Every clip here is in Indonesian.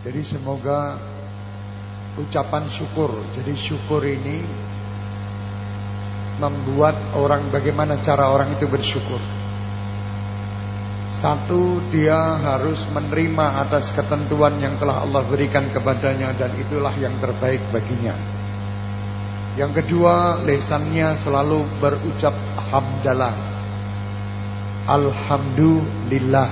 Jadi semoga ucapan syukur. Jadi syukur ini membuat orang, bagaimana cara orang itu bersyukur. Satu, dia harus menerima atas ketentuan yang telah Allah berikan kepadanya, dan itulah yang terbaik baginya. Yang kedua, lisannya selalu berucap hamdalah, alhamdulillah.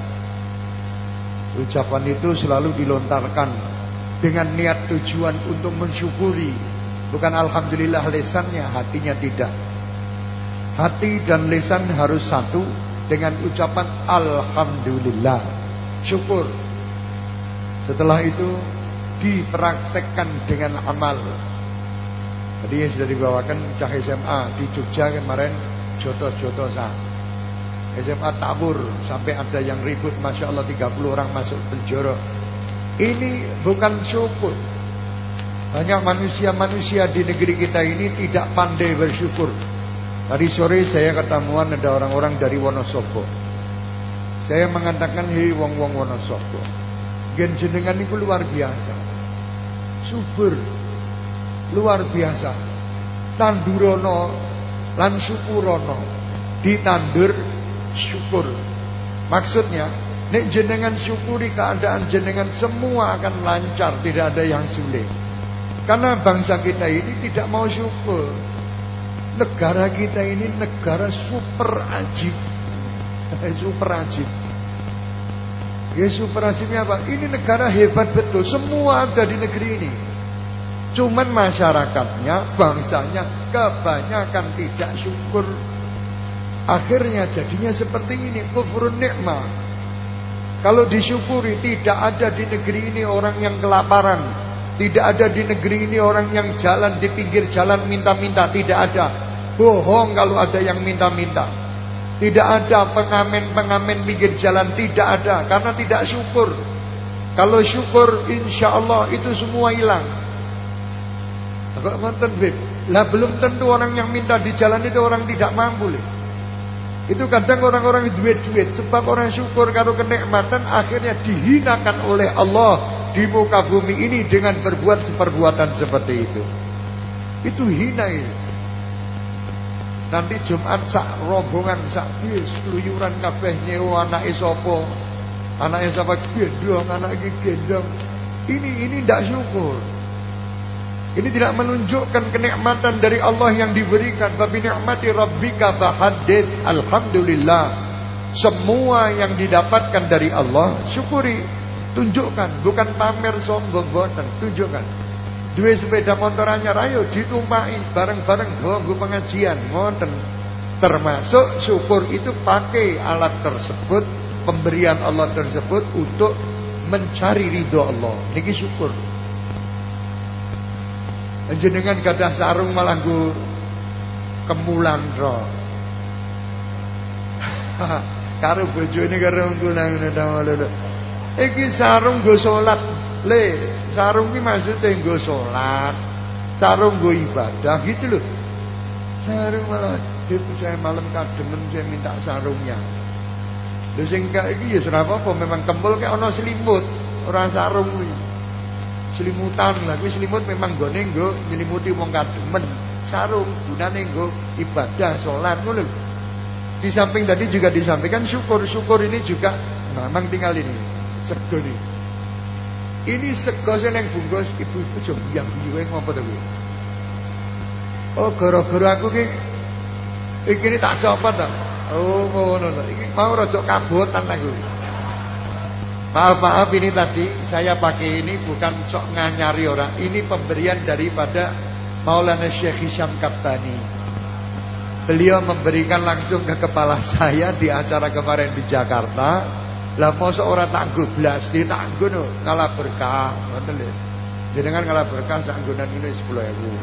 Ucapan itu selalu dilontarkan dengan niat tujuan untuk mensyukuri. Bukan alhamdulillah lisannya, hatinya tidak. Hati dan lisan harus satu dengan ucapan alhamdulillah, syukur. Setelah itu dipraktekkan dengan amal. Tadi yang sudah dibawakan cah SMA di Jogja kemarin, jotos-jotosan SMA tabur, sampai ada yang ribut, Masya Allah 30 orang masuk penjara. Ini bukan syukur. Banyak manusia-manusia di negeri kita ini tidak pandai bersyukur. Tadi sore saya ketemuan ada orang-orang dari Wonosobo. Saya mengatakan, hei wong-wong Wonosobo, gen jenengan itu luar biasa, subur, luar biasa, tandurono lan syukurono, ditandur syukur. Maksudnya, nek jenengan syukuri keadaan jenengan, semua akan lancar, tidak ada yang sulit. Karena bangsa kita ini tidak mau syukur. Negara kita ini negara super ajib. Super ajib. Ya, super ajibnya apa? Ini negara hebat betul, semua ada di negeri ini. Cuman masyarakatnya, bangsanya kebanyakan tidak syukur. Akhirnya jadinya seperti ini, kufrun nikmah. Kalau disyukuri, tidak ada di negeri ini orang yang kelaparan. Tidak ada di negeri ini orang yang jalan di pinggir jalan minta-minta. Tidak ada. Bohong kalau ada yang minta-minta. Tidak ada pengamen-pengamen pinggir jalan. Tidak ada. Karena tidak syukur. Kalau syukur, insya Allah itu semua hilang. Lah belum tentu orang yang minta di jalan itu orang tidak mampu. Itu kadang orang-orang duit-duit. Sebab orang syukur kalau kenikmatan, akhirnya dihinakan oleh Allah di muka bumi ini dengan berbuat perbuatan seperti itu. Itu hina itu. Nanti Jumat sak rombongan sak bis keluyuran kabeh nyewa anake sapa? Anake sapa gendong, anake gendong. Ini tidak syukur. Ini tidak menunjukkan kenikmatan dari Allah yang diberikan. Fabi ni'mati rabbika fahaddits. Alhamdulillah. Semua yang didapatkan dari Allah syukuri, tunjukkan, bukan pamer sombong, boten, tunjukkan. Dua sepeda motor anyar, ayo ditumpaki bareng-bareng nggo pengajian, ngoten. Termasuk syukur itu pakai alat tersebut, pemberian Allah tersebut untuk mencari ridho Allah. Niki syukur. Jenengan gadah sarung malah nggo kemulan ro. Karo bojone karo ngkulang ngono. Iki sarung nggo salat. Le, sarung iki maksudnya nggo salat. Sarung nggo ibadah gitu loh. Sarung malah saya malam kademen saya minta sarungnya. Lha sing kak iki ya ora apa-apa, memang kempul kek ana selimut, ora sarung kuwi. Selimutan lah, kuwi selimut memang nggone nggo nyelimuti wong kademen. Sarung gunane nggo ibadah, salat ngono lho. Di samping tadi juga disampaikan syukur ini juga memang tinggal ini sego nih. Ini sego sing bungkus ibu-ibu jam yang biye ngopo to kuwi. Oh, gara-gara aku iki tak copot to. Oh, ngono lho. Iki mau rada kabotan aku. Maaf ini tadi saya pakai ini bukan sok nganyari orang. Ini pemberian daripada Maulana Syekh Hisham Kaptani. Beliau memberikan langsung ke kepala saya di acara kemarin di Jakarta. Lah mosok ora tak goblas, ditanggo no, ngalah berkah, ngoten lho. Jenengan ngalah berkah sak nggonan ini 10.000.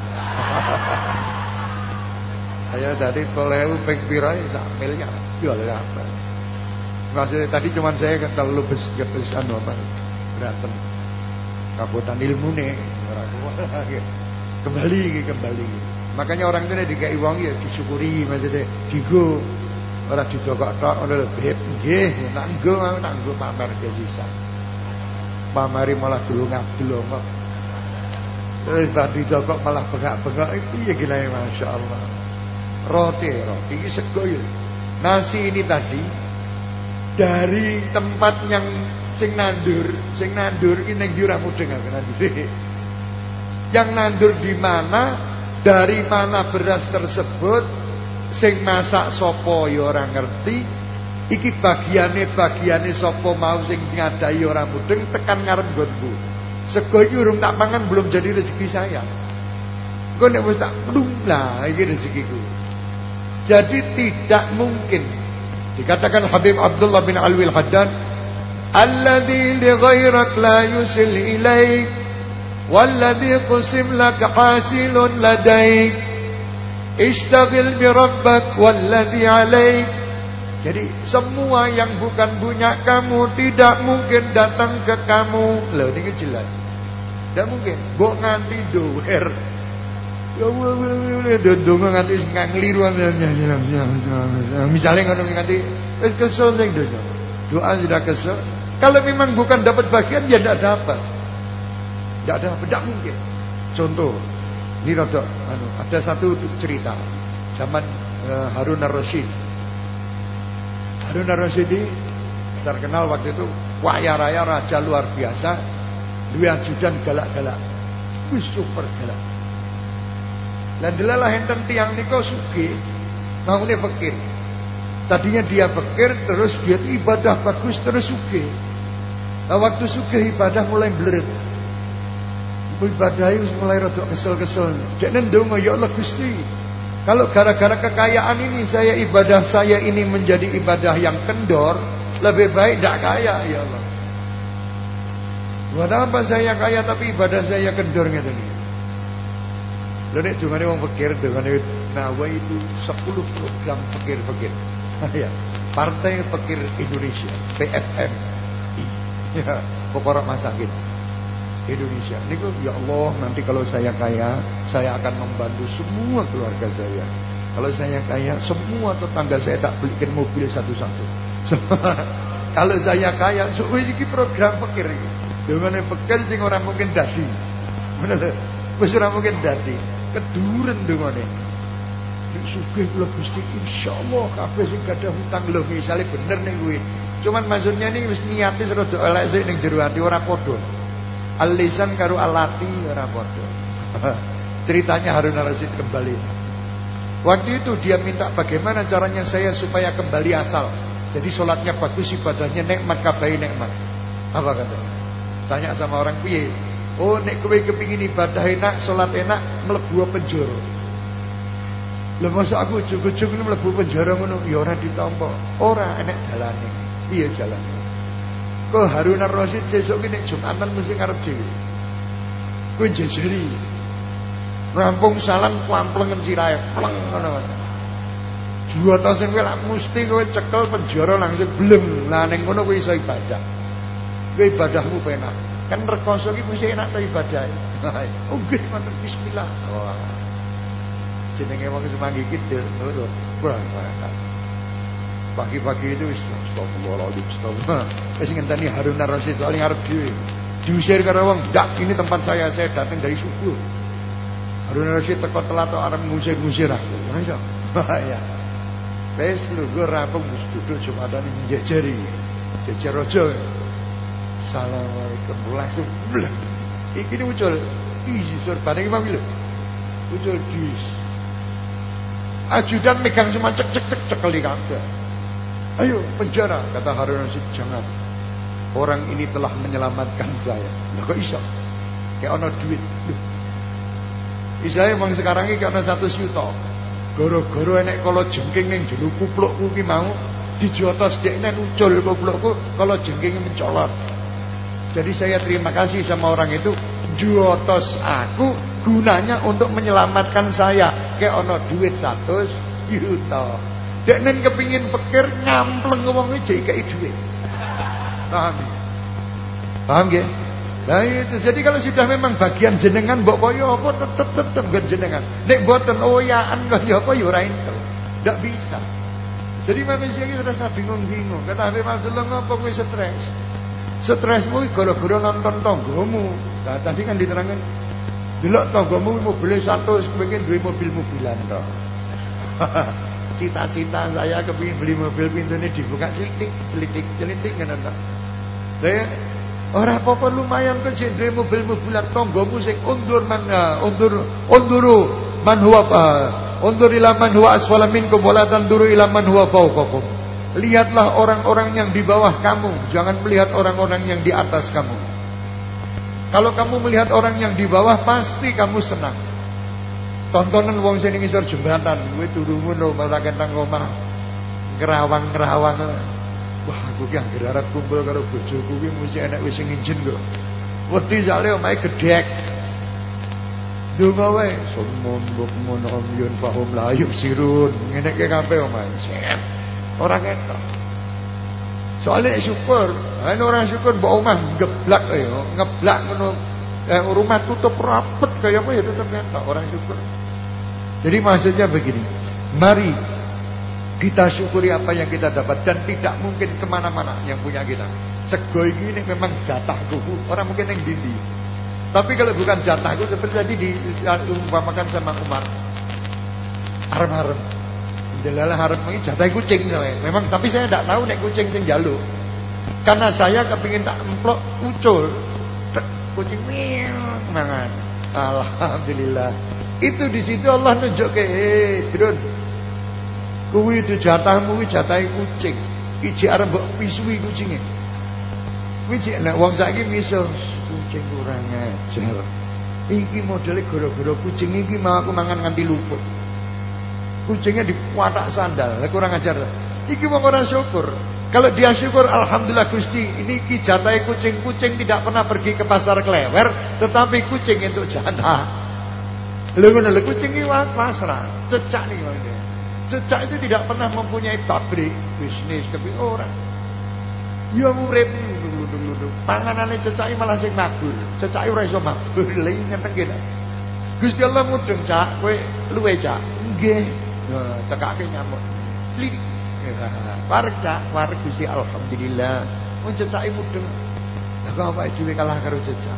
Saya tadi 10.000 ping pira sak miliar. Jual apa? Maksudnya tadi cuma saya terlalu besan apa berantem kabutan ilmu nih kembali. Makanya orang itu dikai wong ya disyukuri, maksudnya digo ora didokok tok ngono lho beb nggih tak nggo pamer ke sisa. pamari malah delongak-delongok. Terus tadi kok malah bengak-bengak piye gila Masya Allah. Roti iki sego ya. Nasi ini tadi dari tempat yang sing nandur iki ning ndi ora mudeng nandur. Yang nandur di mana, dari mana beras tersebut, sing masak sapa ya ora ngerti. Iki bagiane sapa mau sing ngadai ora mudeng tekan ngarep nggonku. Sego iki urung tak pangan belum jadi rezeki saya. Kok nek wis tak plung lah iki rezekiku. Jadi tidak mungkin. Dikatakan Habib Abdullah bin Alwi Al-Haddad, alladzi li ghairak la yusil ilaik walladzi qusim lak hasilun ladaik ishtaghil bi rabbak walladzi alaik. Jadi semua yang bukan punya kamu tidak mungkin datang ke kamu. Loh ini jelas. Tidak mungkin. Mbok nganti doer. Ya donga nganti ngeliru. Misalnya ngono nganti wis kesel ning donya. Doa sudah kesel. Kalau memang bukan dapat bagian ya tidak dapat. Tidak mungkin. Contoh, ini ada satu cerita zaman Harun ar-Rasyid. Harun ar-Rasyid terkenal waktu itu kaya raya, raja luar biasa, dua ajudan galak-galak, wis super galak. Dan delalah enten tiang niko sugih, mangune fakir. Tadinya dia fakir, terus dia ibadah bagus, terus sugih. Nah, waktu sugih ibadah mulai bleret. Ibadahnya mulai rada kesel-kesel. Dekne ndonga, ya Allah Gusti, kalau gara-gara kekayaan ini ibadah saya ini menjadi ibadah yang kendor, lebih baik tidak kaya ya Allah. Buat apa saya kaya tapi ibadah saya kendor gitu nih. Lho nek dungane wong fakir, dungane nawa itu 10 program fakir-fakir. Ya, Partai Fakir Indonesia, PFM. Ya, Pokok Masakin Indonesia. Niku ya Allah, nanti kalau saya kaya, saya akan membantu semua keluarga saya. Kalau saya kaya, semua tetangga saya tak belikan mobil satu-satu. Kalau saya kaya, ini program fakir iki. Dungane fakir sing ora mungkin dadi. Bener. Wis ora mungkin dadi. Keduren dungane. Nek sugih kula Gusti insyaallah kabeh sing gadah hutang lho misale bener ning kuwi. Cuman maksudnya ini wis niate rada elek sik ning jero ati ora padha. Al-lisan karo alati ora padha. Ceritanya Harun ar-Rasyid kembali. Waktu itu dia minta bagaimana caranya saya supaya kembali asal. Jadi sholatnya bagus, ibadahnya nikmat, kabai nikmat. Apa kata? Tanya sama orang piye? Oh nek kowe kepingin ibadah enak, sholat enak, mlebu penjara. Lha mosok aku ujug-ujug mlebu penjara ngono ya ora ditampa. Ora enek dalane. Piye jalane? Kok Harun ar-Rasyid sesuk ki nek Jumatan mesti ngarep dhewe. Kowe jejeri. Rampung salam kwamplengen sirahe, pleng ngono. Juwata sing kowe lak mesti kowe cekel penjara langsung blem. Lah ning ngono kowe iso ibadah. Kowe ibadahmu penak. Kan rekoso ki mesti enak ta ibadah. Oh nggih ngoten bismillah. Wah. Jenenge wong semanggi iki nurut. Wah, pagi-pagi itu wis astagfirullah. Wis ngenteni Harun ar-Rasyid paling arep dhewe. Diusir karo wong, "Ndak, ini tempat saya datang dari subuh." Harun ar-Rasyid teko telat tok arep ngusir-ngusir aku. Ora iso. Ya. Wis lugur rampung wis duduk Jumatan njejeri. Jejer aja. Assalamualaikum warahmatullahi wabarakatuh. Iki ucul. Isi surbane iki mang lho. Ucul dis. Ajudan megang semua cek cekel kabeh. Ayo penjara, kata Harun ar-Rasyid, jangan. Orang ini telah menyelamatkan saya. Lah kok iso? Kayak ono duit. Isane wong sekarang iki ana 100 juta. Goro-goro enek kala jengking ning jero kuplukku ki mau dijotos dekne ucul kuplukku kala jengking mencolot. Jadi saya terima kasih sama orang itu, jotos aku gunanya untuk menyelamatkan saya. Kayak ono duit 100 juta. Dekne kepingin pikir ngampleng wong iki jek duit. Paham? Paham nggih? Nah itu, jadi kalau sudah memang bagian jenengan mbok kaya apa tetep nggon jenengan. Nek mboten oyaan kaya apa ya ora ento. Ndak bisa. Jadi manusia iki rasa bingung-bingung. Kata Habib Abdullah ngopo kowe stres? Stresmu gara-gara nonton tanggamu. Nah, tadi kan diterangkan delok tanggamu mobil 100, kepengin duwe mobil-mobilan to. Cita-cita saya kepengin beli mobil pintune dibuka celitik ngono to. Lah ora apa-apa lumayan kok sing duwe mobil-mobilan tanggamu sing undur man huwa undur ila man huwa asfala minkum wala tanduru ila man huwa fawqakum. Lihatlah orang-orang yang di bawah kamu, jangan melihat orang-orang yang di atas kamu. Kalau kamu melihat orang yang di bawah, pasti kamu senang. Tontonan wong sing ning ngisor jembatan, kowe turu ngono malah kentang omah ngerawang-ngerawang. Wah, aku ki anggere arep kumpul karo bojoku ki mesti enek wis sing nginjen kok. Wedi jale omahe gedhek. Donga wae, sumun bukmun omyun fahum la yubsirun. Ngene ki kabeh omahe. Ora ketok. Soale syukur, ana orang syukur mbok omah ngeblak ya, ngeblak ngono. Rumah tutup rapet kaya apa ya tetep ketok orang syukur. Jadi maksudnya begini, mari kita syukuri apa yang kita dapat dan tidak mungkin kemana-mana yang punya kita. Sego ini memang jatahku, orang mungkin yang dindi. Tapi kalau bukan jatahku seperti tadi diumpamakan sama Umar, arem-arem. Delalah harap ini jatah kucing saya. Memang tapi saya tidak tahu nek kucing sing jaluk. Karena saya kepingin tak emplok ucul. Kucing miau mangan. Alhamdulillah. Itu di situ Allah nunjuk ke Drun. Kuwi itu jatahmu kuwi jatahe kucing. Iki arep mbok pisui kucinge. Kuwi jek nek wong saiki miso kucing kurang ajar. Iki modele gara-gara kucing iki mau aku mangan nganti luput. Kucingnya dipuatak sandal, kurang ajar. Iki wong ora syukur. Kalau dia syukur, alhamdulillah Gusti, ini ki jatahe kucing tidak pernah pergi ke pasar Klewer, tetapi kucing untuk jatah. Lha ngono lho kucing iki pasrah, cecak nih ngene. Cecak itu tidak pernah mempunyai pabrik, bisnis tapi ora. Ya urip dulu. Panganane cecak malah sing mabur. Cecak ora iso mabur, lha ngenteng kene. Gusti Allah mudeng cak, kowe luwe cak. Nggih. Nah, tekake nyamuk. Lidik. Wareg cak, wareg Gusti alhamdulillah. Wong cecake mudeng. Lah kok awake dhewe kalah karo cecak.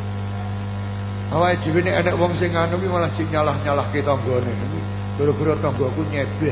Awake dhewe nek ana wong sing anu ki malah sing nyalah-nyalahke tanggane. Gara-gara tanggaku nyebeh.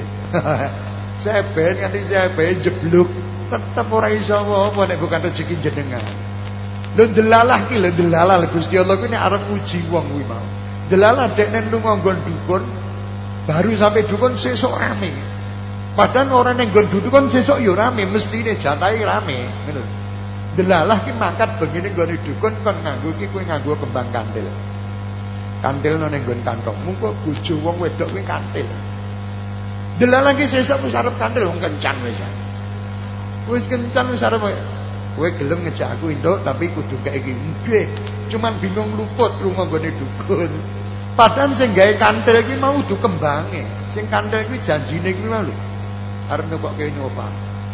Seben nganti seben jebluk, tetep ora iso apa nek bukan rezeki jenengan. Lho delalah ki lho delalah Gusti Allah ku nek arep uji wong kuwi mau. Delalah dekne lunga nggon dukun. Baru sampai dukun sesuk rame. Padahal orang yang nggon dukun sesuk ya rame, mestine jatahe rame, ngono. Delalah ki mangkat begini nggone dukun kon nganggo ki kowe nganggo kembang kantil. Kantil nang nggon kantong. Mengko bojo wong wedok kuwi kantil. Delalah ki sesuk wis arep kantil wong kencan wis. Wis kencan wis arep kowe gelem ngejak aku induk tapi kudu kaya iki. Nggih, cuman bingung luput lunga nggone dukun. Padahal sing gawe kantil kuwi mau du kembange. Sing kantil kuwi janjine kuwi mau lho. Arep nyokokke nyoba.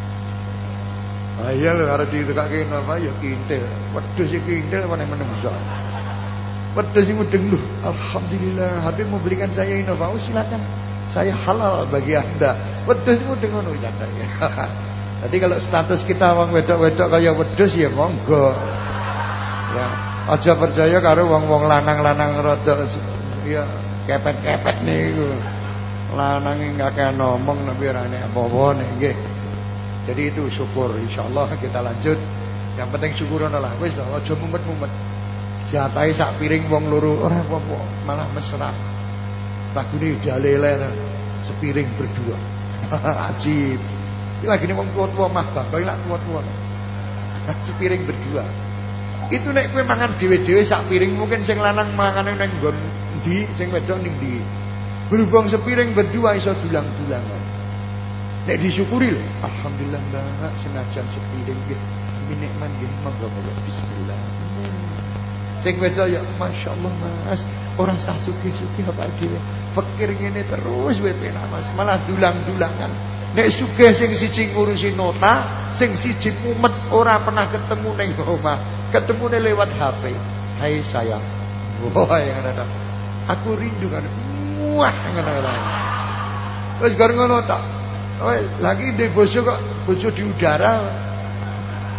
Iya lho arep ditekokke nyoba ya kintil. Wedhus iki kintil apa nek menungso. Wedhus iki mudeng lho. Alhamdulillah, Habib memberikan saya Innova. Oh, silakan. Saya halal bagi Anda. Wedhus mudeng ngono ya. Jadi kalau status kita wong wedok-wedok kaya wedhus ya monggo. Ya, aja percaya karo wong-wong lanang-lanang rada ya kepet-kepet niku. Lanang enggak kaya ngomong tapi ora enek apa-apa nggih. Jadi itu syukur, insyaallah kita lanjut. Yang penting syukuran lah. Wis aja mumet-mumet. Jatahe sak piring wong loro ora apa-apa, malah mesra. Lagune jalele sepiring berdua. Ajib. Iki lagine wong tua-tua mah bapak lak tua-tua. Sepiring berdua. Itu nek kowe mangan dhewe-dhewe sak piring mungkin sing lanang mangane ning nggon ndi, sing wedok ning ndi. Berhubung sepiring berdua iso dulang-dulangan. Nek disyukuri lho, alhamdulillah Mbak, senajan sepiring nggih nikmat nggih monggo-monggo bismillah. Sing wedok ya masyaallah Mas, orang sah sugih-sugih apa dhewe. Fakir ngene terus wae penak Mas, malah dulang-dulangan. Nek sugih sing siji ngurusi nota, sing siji mumet ora pernah ketemu ning omah, ketemune lewat HP. Hai sayang. Wah, yang ada. Aku rindu kan. Wah, ngono. Wis gar ngono tok. Wes lagi di bojo kok bojo di udara.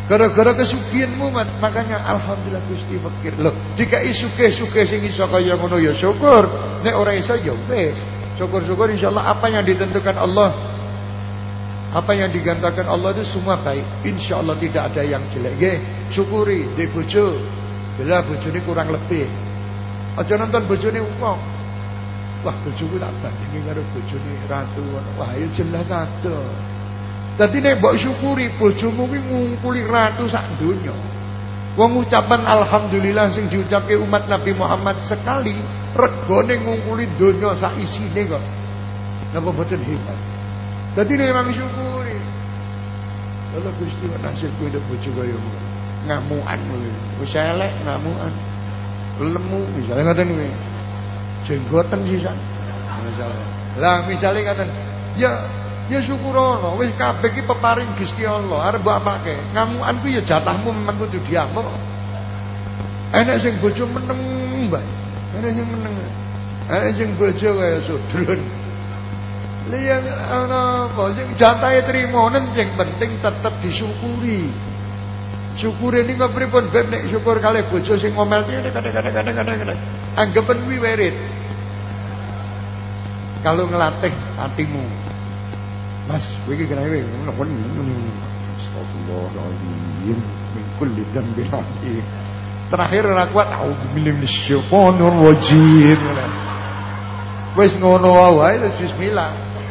Gara-gara kesugihanmu makanya alhamdulillah Gusti fakir. Loh, dikai sugih-sugih sing iso kaya ngono ya syukur. Nek ora iso ya wis. Syukur-syukur insyaallah apa yang ditentukan Allah, apa yang digantakan Allah itu semua baik. Insyaallah tidak ada yang jelek. Nggih, syukuri di bojo. Bila bojone kurang lebih. Aja nonton bojone wong. Wah, bojoku tak bandingi karo bojone ratu. Wah, ya jelas ada. Dadi nek mbok syukuri bojomu kuwi ngungkuli ratu sak donya. Wong ucapan alhamdulillah sing diucapke umat Nabi Muhammad sekali regane ngungkuli donya sak isine kok. Napa boten hebat? Dadi nek memang syukuri. Kalau Gusti nasibku ndek bojo kaya ngono. Ngamukan kuwi. Wis elek ngamukan. Lemu misalnya ngoten kuwi. Jenggoten sisan. Misalnya. Lah misale ngoten. Ya syukurono, wis kabeh iki peparing Gusti Allah. Arep mbok apake? Ngamukan ku ya jatahmu memang kudu diamuk. Enek sing bojo meneng bae. Enek sing meneng. Enek sing bojo kaya sudrun. Liya ana apa sing jatahe trimo sing penting tetep disyukuri. Syukure niku pripun beb nek syukur kalih bojo sing ngomel kadang-kadang. Anggapen kuwi wirid. Kalau ngelatih hatimu. Mas, kowe iki kenae ngono. Astagfirullahaladzim min kulli dzambin adzim. Terakhir ora kuat auzubillahi minasyaitonir rajim. Wis ngono wae wis bismillah.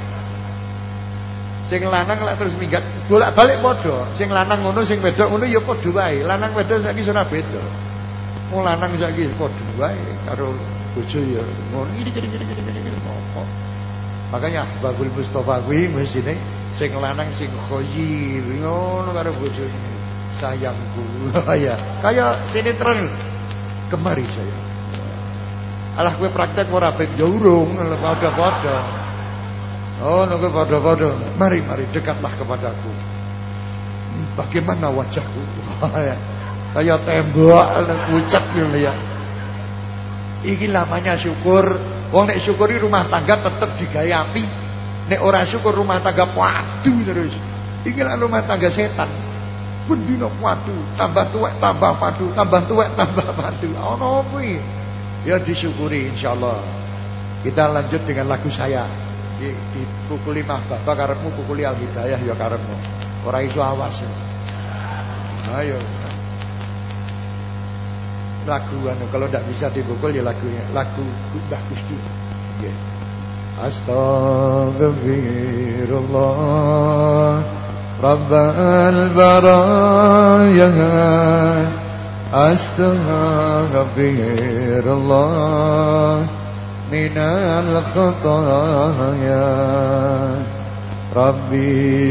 Sing lanang lek terus minggat bolak-balik padha. Sing lanang ngono sing wedok ngono ya padha wae. Lanang wedok saiki ora beda. Wong lanang saiki padha wae karo bojo ya ngono iki. Makanya Babul Mustafa kuwi mesine sing lanang sing khoyir ngono karo bojone. Sayangku. Ya, kayak sinetron. Kemari saya. Alah kowe praktek ora ben ya urung padha-padha. Oh, nunggu padha-padha. Mari dekatlah kepadaku. Bagaimana wajahku? Kayak tembok pucat gitu ya. Iki namanya syukur. Wong nek syukuri rumah tangga tetep digawe api. Nek ora syukur rumah tangga padu terus. Iki lah rumah tangga setan. Bendina padu, tambah tuwek tambah padu, tambah tuwek tambah padu. Ono kuwi. Ya disyukuri insyaallah. Kita lanjut dengan lagu saya. Dipukuli mah bapak karepmu, pukuli Al Hidayah ya karepmu. Ora iso awas. Ayo. Lagu kalau tidak bisa dipukul ya lagunya lagu Mbah Gusti. Nggih. Astaghfirullah Rabbal baraya. Astaghfirullah minal khataya. Rabbi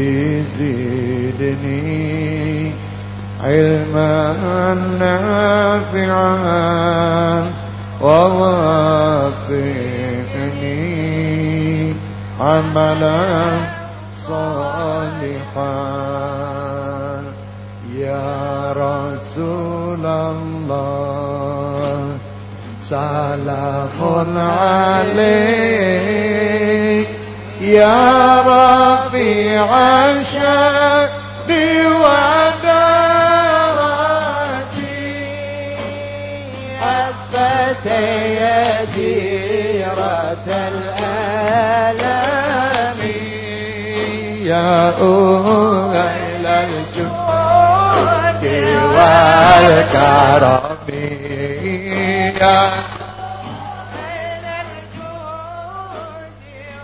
zidni علما نافعا ووفقني عملا صالحا يا رسول الله سلام عليك يا رفيع الشأن يا جيرة الآلام يا أهل الجود والكرم يا أهل الجود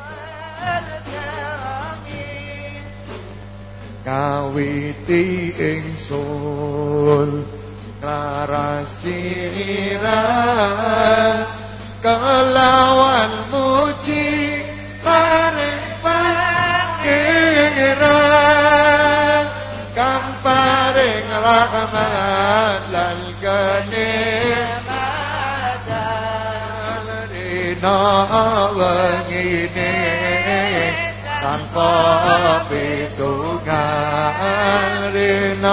والكرم ngawiti ingsun ngarasiran kelawan muji paring pangeran kang paring rahmat lan kenikmatan rina wengine tanpa pitungan rina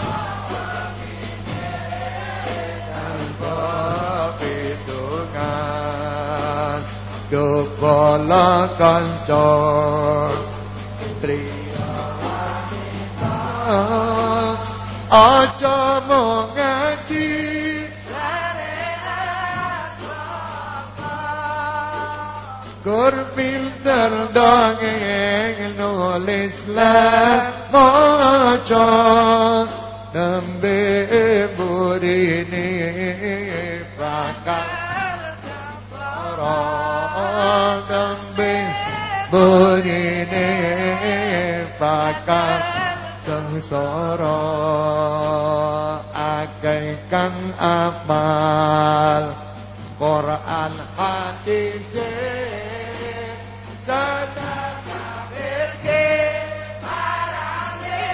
Kepala kanca triya aja mung ngaji gur pinter dongeng nulis lan maca nembe burine bakal nembe burine bakal sengsara akeh kang apal Quran hadis sadar kabirke parane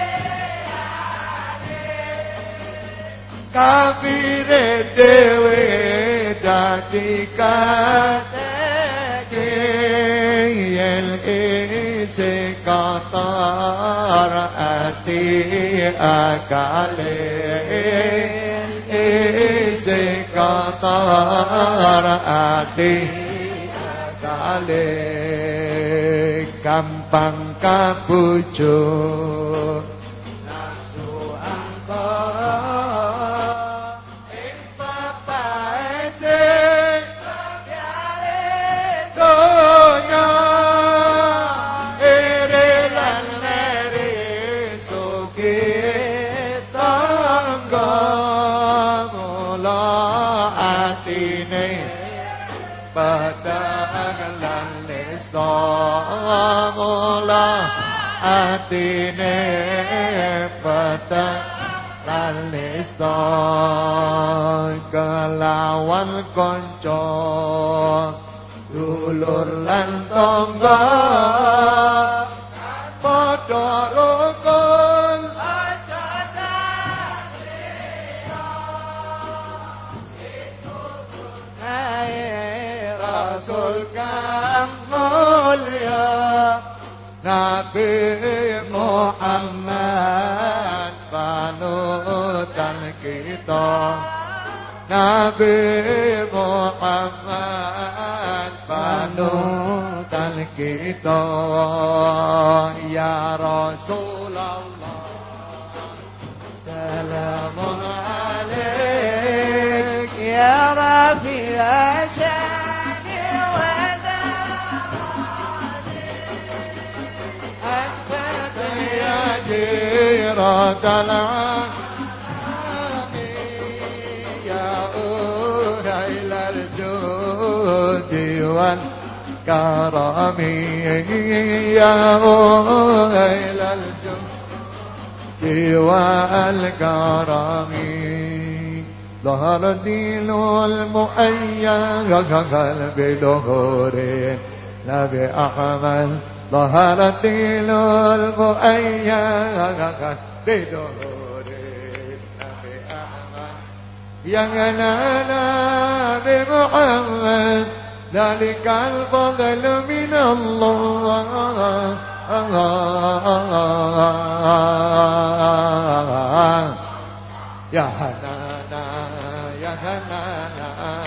kabire dewe dadi kateke yen isi kotor ati akale isi kotor ati akale gampang kabujuk nafsu angkara ing papaese biare donya ere lan lere sugih tangga mula atine padang lan mula atine padang lan kelawan kanca dulur lan tangga padha rukun aja Rasul kang mulia Nabi Muhammad panutan kita Nabi Muhammad panutan kita ya Rasulullah salamun alaik ya Rafi'a syani wa جيرة العالمين يا أهل الجود والكرم يا أهل الجود والكرم ظهر الدين المؤيد بظهور نبي أحمد ظهر الدين المؤيد بظهور النبي أحمد ينالنا بمحمد ذلك الفضل من الله يا هنانا يا هنانا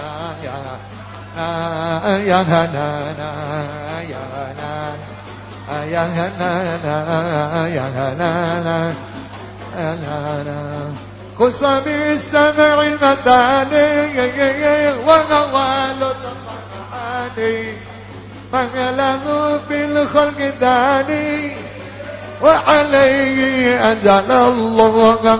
يا هنانا يا هنانا يا هنانا يا هنانا يا هنانا خص بالسمع المتاني ونوال الطمعاني مغلق بالخلق داني وعليه أنزل الله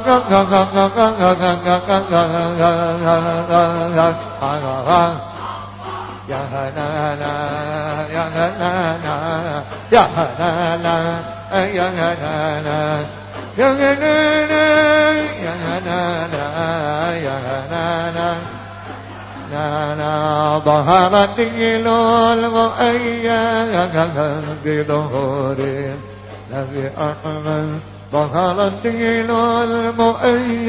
يا هنانا يا هنانا يا هنانا يا هنانا يا هنانا يا هنانا يا هنانا نانا ظهر الدين المؤيد بظهور نبي أحمد ظهر الدين المؤيد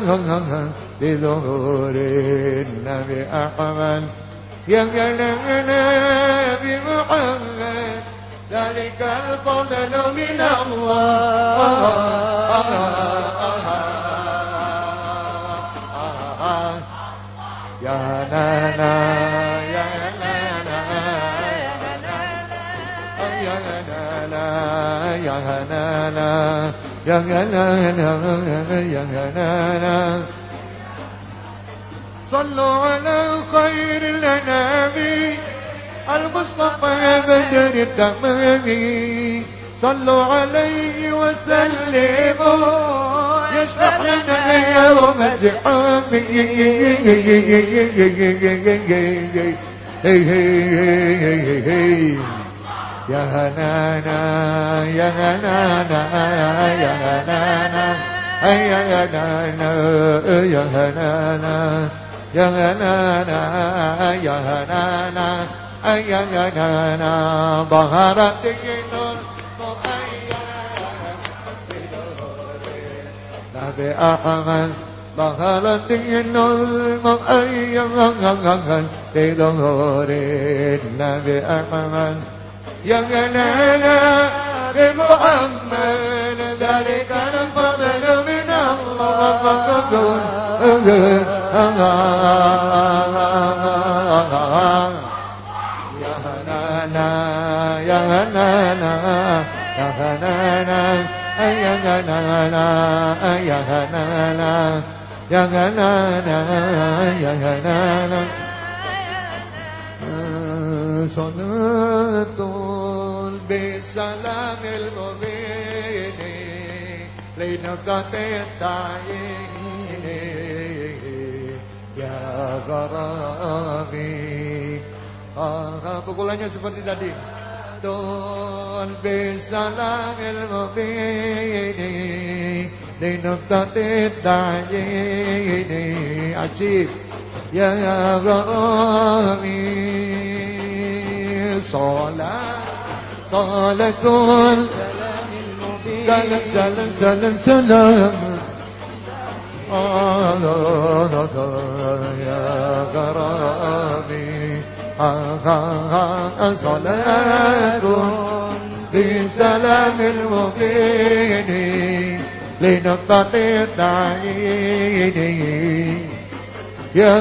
بظهور النبي أحمد يا نبي محمد ذلك الفضل من الله يا نانا يا نانا يا نانا يا نانا يا غنانا يا غنانا صلوا على خير الأنام المصطفى بدر التمام صلوا عليه وسلموا يشفع لنا يوم الزحام يا هنانا يا هنانا يا هنانا يا هنانا يا هنانا يا هنانا يا هنانا يا هنانا ظهرت النور نبي أحمد ظهرت النور في ظهور النبي أحمد يا هنانا بمحمد ذلك الفضل من الله يا هنانا يا هنانا يا هنانا يا هنانا يا هنانا يا هنانا يا هنانا صلاة بالسلام المبين لنقطة التعيين يا غرامي. Pukulannya seperti tadi. Tun بالسلام المبين لنقطة التعيين عجيب يا غرامي. صلاة سلام سلام سلام يا غرامي. صلاة بسلام المبين لنقطة التعيين يا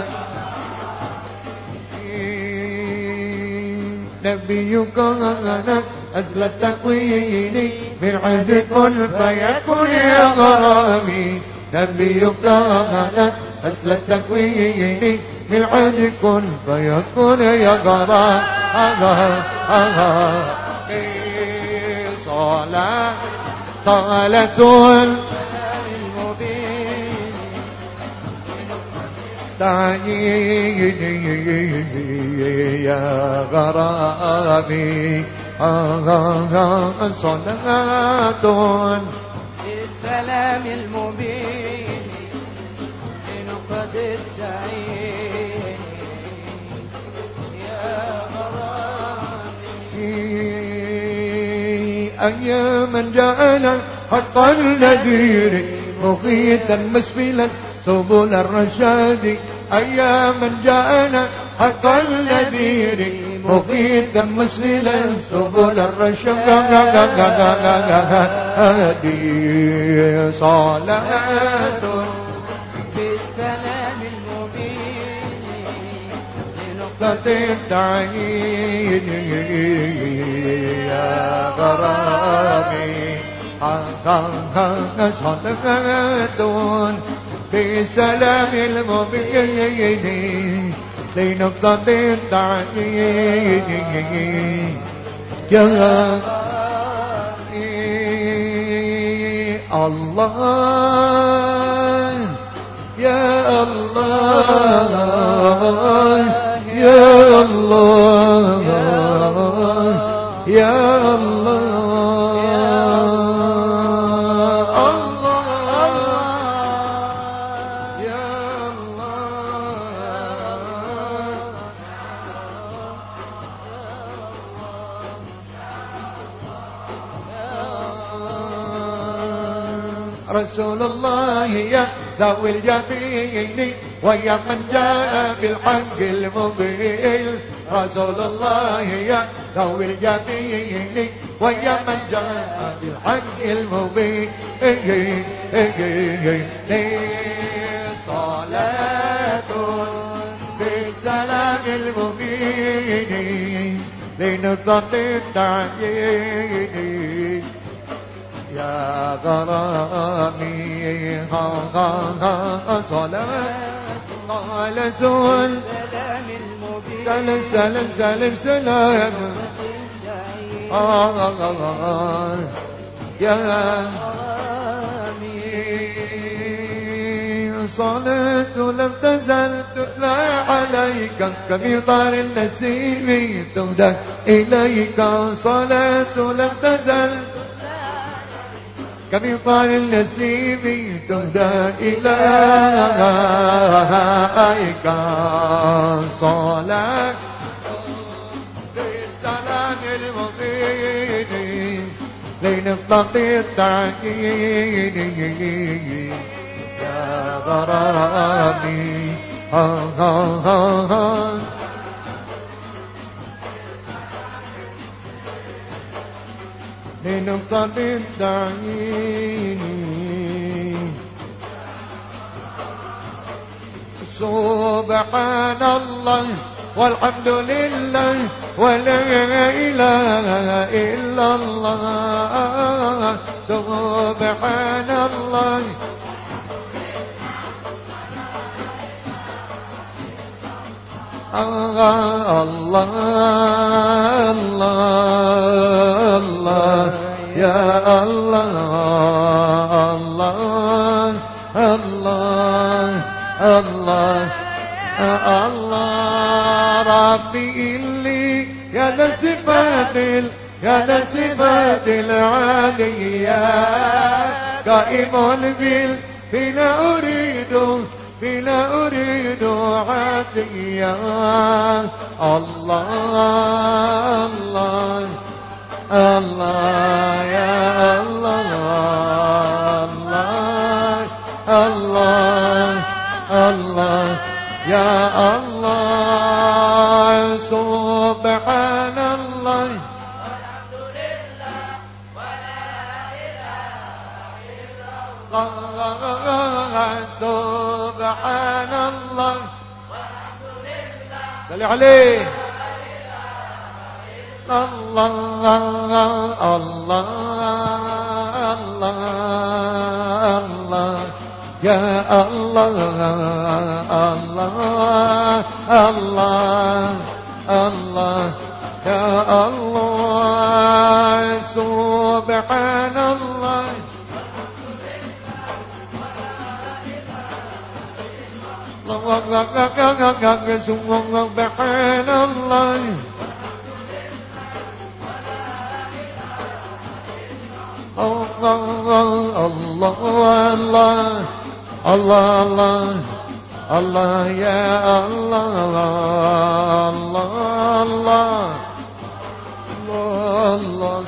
نبيك أنا أزل التكوين من عهد كن فيكون يا غرامي. نبيك أنا أزل التكوين من عهد كن فيكون يا غرامي. صلاة تعيين يا غرامي. صلاة بالسلام المبين لنقد التعيين يا غرامي. أياما جاءنا حقا النذير مغيثا مسبلا سبل الرشاد. أياما جاءنا حقا النذير مغيثا مسبلا سبل الرشاد. صلاة بالسلام المبين لنقطة التعيين يا غرامي. صلاة بسلام المبين لنقطة التعيين يا الله يا الله يا الله يا الله رسول الله يا ذوي الجبين ويا من جاء بالحق المبين. رسول الله يا ذوي الجبين ويا من جاء بالحق المبين. صلاة بالسلام المبين لنقطة التعيين يا غرامي ها ها ها صلاة على زول سلام سلام سلام سلام يا صلاة لم تزل تتلى عليك كمطر النسيم تهدى إليك صلاة لم تزل كمطر النسيم تهدى إليك صلاة بالسلام المبين لنقطع التعيين يا غرامي ها ها ها ها لنقطع التعيين سبحان الله والحمد لله ولا إله إلا الله سبحان الله الله الله الله يا الله الله الله الله الله ربي إلي يا ذا الصفات العالية قائم بلا أريد عطية الله الله الله يا الله الله الله يا الله سبحان الله سبحان الله صل عليه الله الله الله يا الله الله الله الله يا الله سبحان الله سبحان الله الله الله الله يا الله الله الله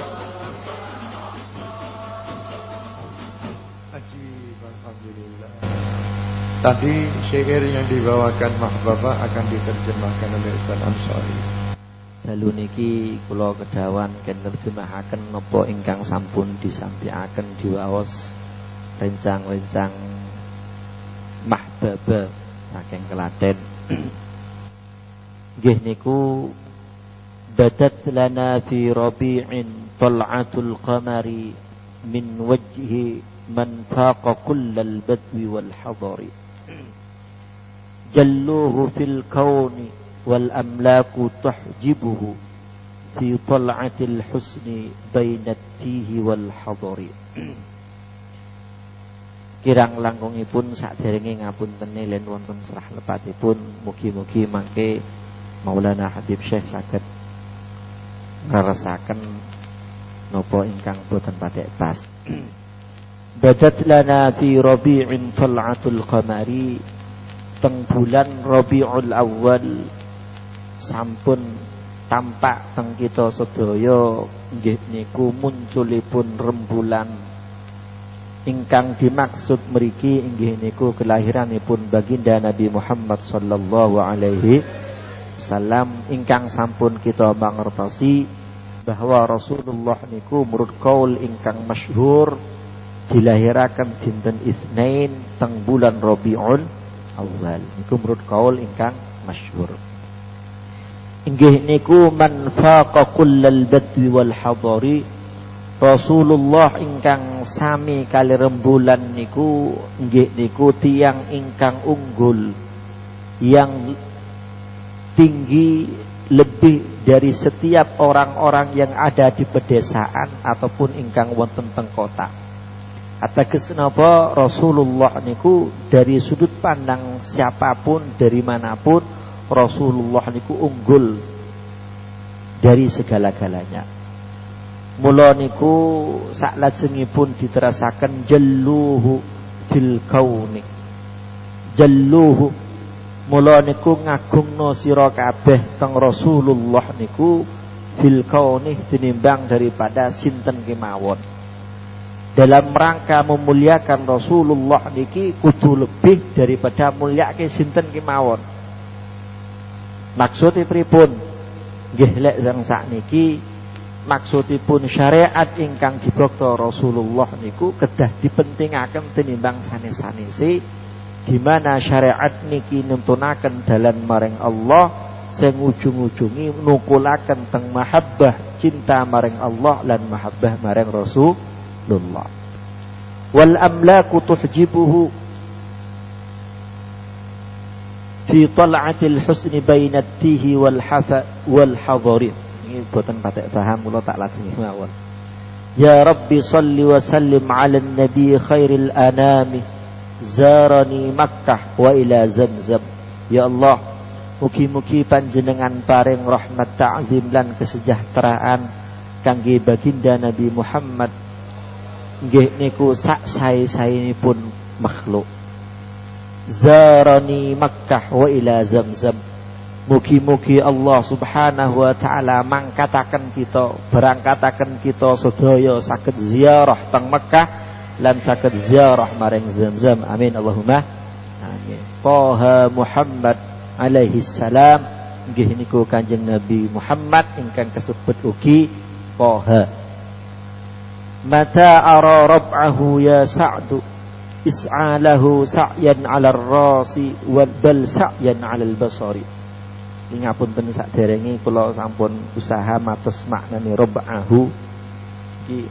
Ajib, alhamdulillah. Tadi syair yang dibawakan Mahbaba akan diterjemahkan oleh Ustaz Ansari. Dalu niki kula kedawan ken nerjemahaken napa ingkang sampun disampaiaken diwaos rencang-rencang Mahbaba saking Klaten. Nggih niku badat lana fi rabi'in tal'atul qamari min wajhi man faqa kullal badwi wal hadari jalluhu fil kauni wal amlaku tuhjibuhu fi tal'atil husni bainat tihi wal hadari. Kirang langkungipun saderenge ngapunten len wonten serah lepatipun mugi-mugi mangke Maulana Habib Syekh saged ngresaken napa ingkang boten patek pas. Badat lana fi rabi'in tal'atul qamari teng bulan Rabiul Awal sampun tampak teng kita sedaya nggih niku munculipun rembulan ingkang dimaksud mriki inggih niku kelahiranipun baginda Nabi Muhammad sallallahu alaihi wasallam ingkang sampun kita mangertosi bahwa Rasulullah niku menurut kaul ingkang masyhur dilahiraken dinten Itsnain teng bulan Rabiul Awal niku menurut kaul ingkang masyhur. Inggih niku man faqa kullal badwi wal hadari Rasulullah ingkang sami kali rembulan niku nggih niku tiyang ingkang unggul yang tinggi lebih dari setiap orang-orang yang ada di pedesaan ataupun ingkang wonten teng kota. Ateges napa Rasulullah niku dari sudut pandang siapapun dari manapun Rasulullah niku unggul dari segala-galanya. Mula niku saklajengipun diterasaken jalluhu fil kauni. Jalluhu mula niku ngagungno sira kabeh teng Rasulullah niku fil kauni tinimbang daripada sinten kemawon. Dalam rangka memuliakan Rasulullah niki kudu lebih daripada mulyake sinten kemawon. Maksudipun pripun? Nggih lek sang sakniki maksudipun syariat ingkang dibrokto Rasulullah niku kedah dipentingaken tinimbang sanes-sanese, di mana syariat niki nuntunaken dalan maring Allah sing ujung-ujungi nukulaken teng mahabbah cinta maring Allah lan mahabbah maring Rasulullah. Wal amlaku tuhjibuhu fi tal'atil husni bainat tihi wal hafa wal hadarin. Ini boten patek paham kula tak lajengi mawon. Ya Rabbi shalli wa sallim 'ala nabi khairil anami zarani Makkah wa ila Zamzam. Ya Allah, mugi-mugi panjenengan paring rahmat ta'zim lan kesejahteraan kangge baginda Nabi Muhammad nggih niku sak sae-saenipun makhluk. Zarani Makkah wa ila Zamzam. Mugi-mugi Allah subhanahu wa ta'ala mangkataken kita, berangkataken kita sedaya saged ziarah teng Makkah lan saged ziarah maring Zamzam. Amin Allahumma amin. Taha Muhammad alaihi salam nggih niku Kanjeng Nabi Muhammad ingkang kasebut ugi Taha. Mata ara rab'ahu ya Sa'du is'alahu sa'yan 'alal rasi wal bal sa'yan 'alal basari. Ngapunten saderenge kula sampun usaha matos maknane rab'ahu iki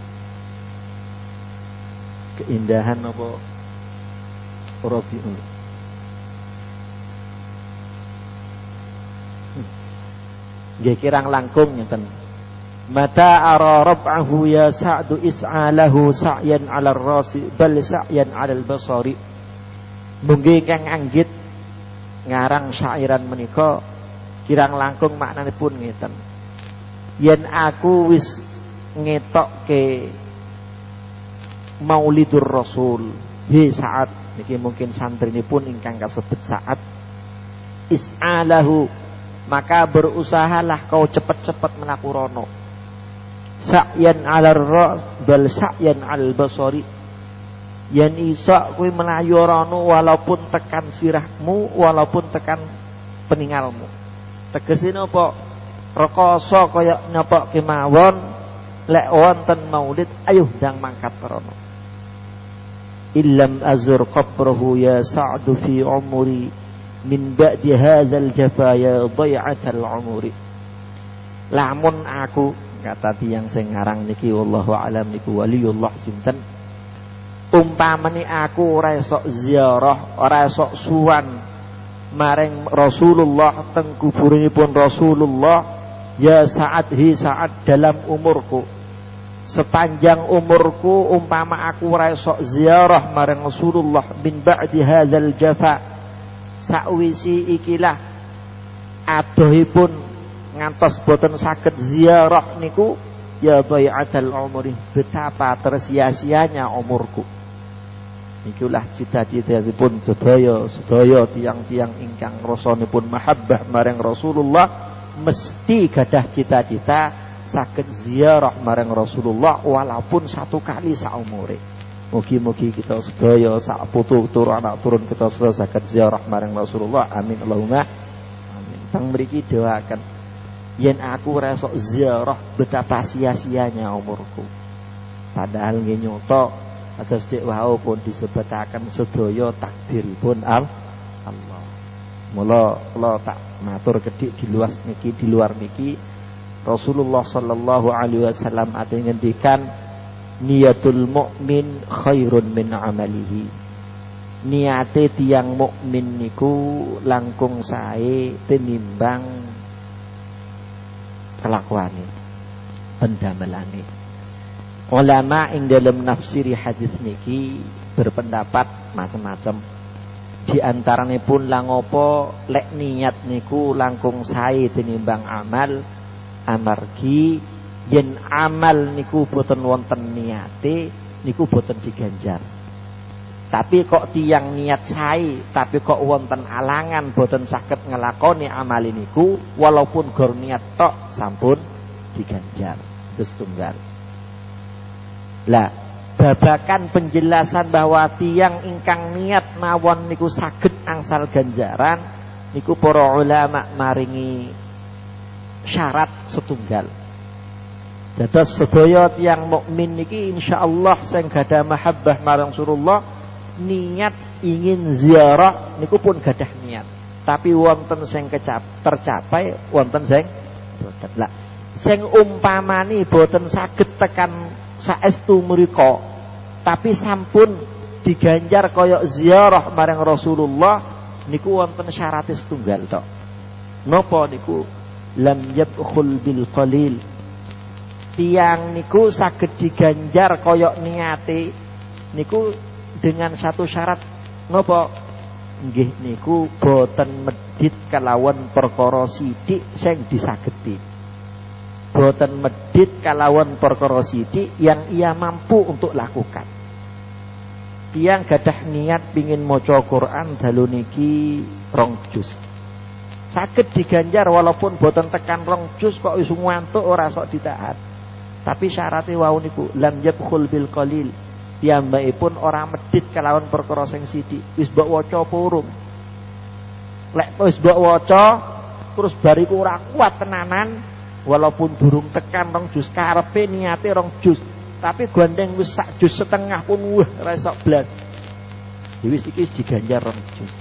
keindahan apa rabi'un. Nggih kirang langkung ngeten. Mata ara rab'ahu ya Sa'du is'alahu sa'yan 'alal rasi bal sa'yan 'alal basari. Mungkin kang anggit ngarang syairan menika kirang langkung maknanipun ngeten. Yen aku wis ngetokke Maulidur Rasul, he saat niki mungkin santrinipun ingkang kasebut saat is'alahu, maka berusahalah kau cepat-cepat menakurono. Sa'yan 'alal ras bal sa'yan 'alal basari. Yen iso kuwi melayu rono walaupun tekan sirahmu, walaupun tekan peningalmu. Tegese napa? Rekoso kaya napa kemawon lek wonten maulid ayo ndang mangkat rono. Illam azur qabrahu ya Sa'du fi umri min ba'di hadzal jafa ya dhai'atal umri. Lamun aku kata tiyang sing ngarang niki wallahu alam niku waliullah sinten, umpamane aku ora esok ziarah, ora esok suwan maring Rasulullah teng kuburanipun Rasulullah, ya saat dalam umurku, sepanjang umurku umpama aku ora esok ziarah maring Rasulullah min ba'di hadzal jafa, sakwisi ikilah adohipun ngantos boten saged ziarah niku, ya dhai'atal umri, betapa tersia-sianya umurku. Nikulah cita-citapun sedaya tiang-tiang ingkang rasanipun mahabbah maring Rasulullah mesti gadah cita-cita saged ziarah maring Rasulullah walaupun satu kali saumure. Mugi-mugi kita sedaya sak putu turun anak turun kita sedaya saged ziarah maring Rasulullah. Amin Allahumma amin. Teng mriki doaken yen aku ora sok ziarah betapa sia-sianya umurku. Padahal nggih nyoto atas dek wau pun disebutaken sedaya takdiripun Allah. Mula kula tak matur kedik di luar niki Rasulullah sallallahu alaihi wasallam ate ngendikan niyatul mukmin khairun min amalihi. Niate tiyang mukmin niku langkung sae tinimbang kelakuane, pendamelane. Ulama ing dalam nafsiri hadis niki berpendapat macam-macam. Di antarane pun langopo lek niat niku langkung sae tinimbang amal, amargi yen amal niku boten wonten niate niku boten diganjar. Tapi kok tiyang niat sae tapi kok wonten alangan boten saged ngelakoni amal niku walaupun gor niat tok sampun diganjar. Itu setunggal. Lah babakan penjelasan bahwa tiyang ingkang niat mawon niku saged angsal ganjaran niku para ulama maringi syarat setunggal. Dados sedaya tiyang mukmin niki insyaallah sing gadah mahabbah marang Rasulullah niat ingin ziarah niku pun gadah niat. Tapi wonten sing tercapai, wonten sing boten. Lah sing umpamani boten saged tekan saestu mriko tapi sampun diganjar kaya ziarah marang Rasulullah niku wonten syarat setunggal tok. Napa niku? Lam yadkhul bil qalil. Tiang niku saged diganjar kaya niate niku dengan satu syarat. Napa? Nggih niku boten medhit kelawan perkara sithik sing disageti. Boten medhit kelawan perkara sithik yang ia mampu untuk lakukan. Tiang gadah niat pingin maca Quran dalu niki 2 juz. Saged diganjar walaupun boten tekan 2 juz kok wis ngantuk ora sok ditahan. Tapi syaratnya wau niku lam yadkhul bil qalil. Piyambakipun ora medhit kelawan perkara sing sithik. Wis mbok waca apa urung? Lek wis mbok waca terus bariku ora kuat tenanan walaupun durung tekan 2 juz karepe niate 2 juz. Tapi gandeng wis 1 juz setengah pun wah ora sok blas. Wis iki diganjar 2 juz.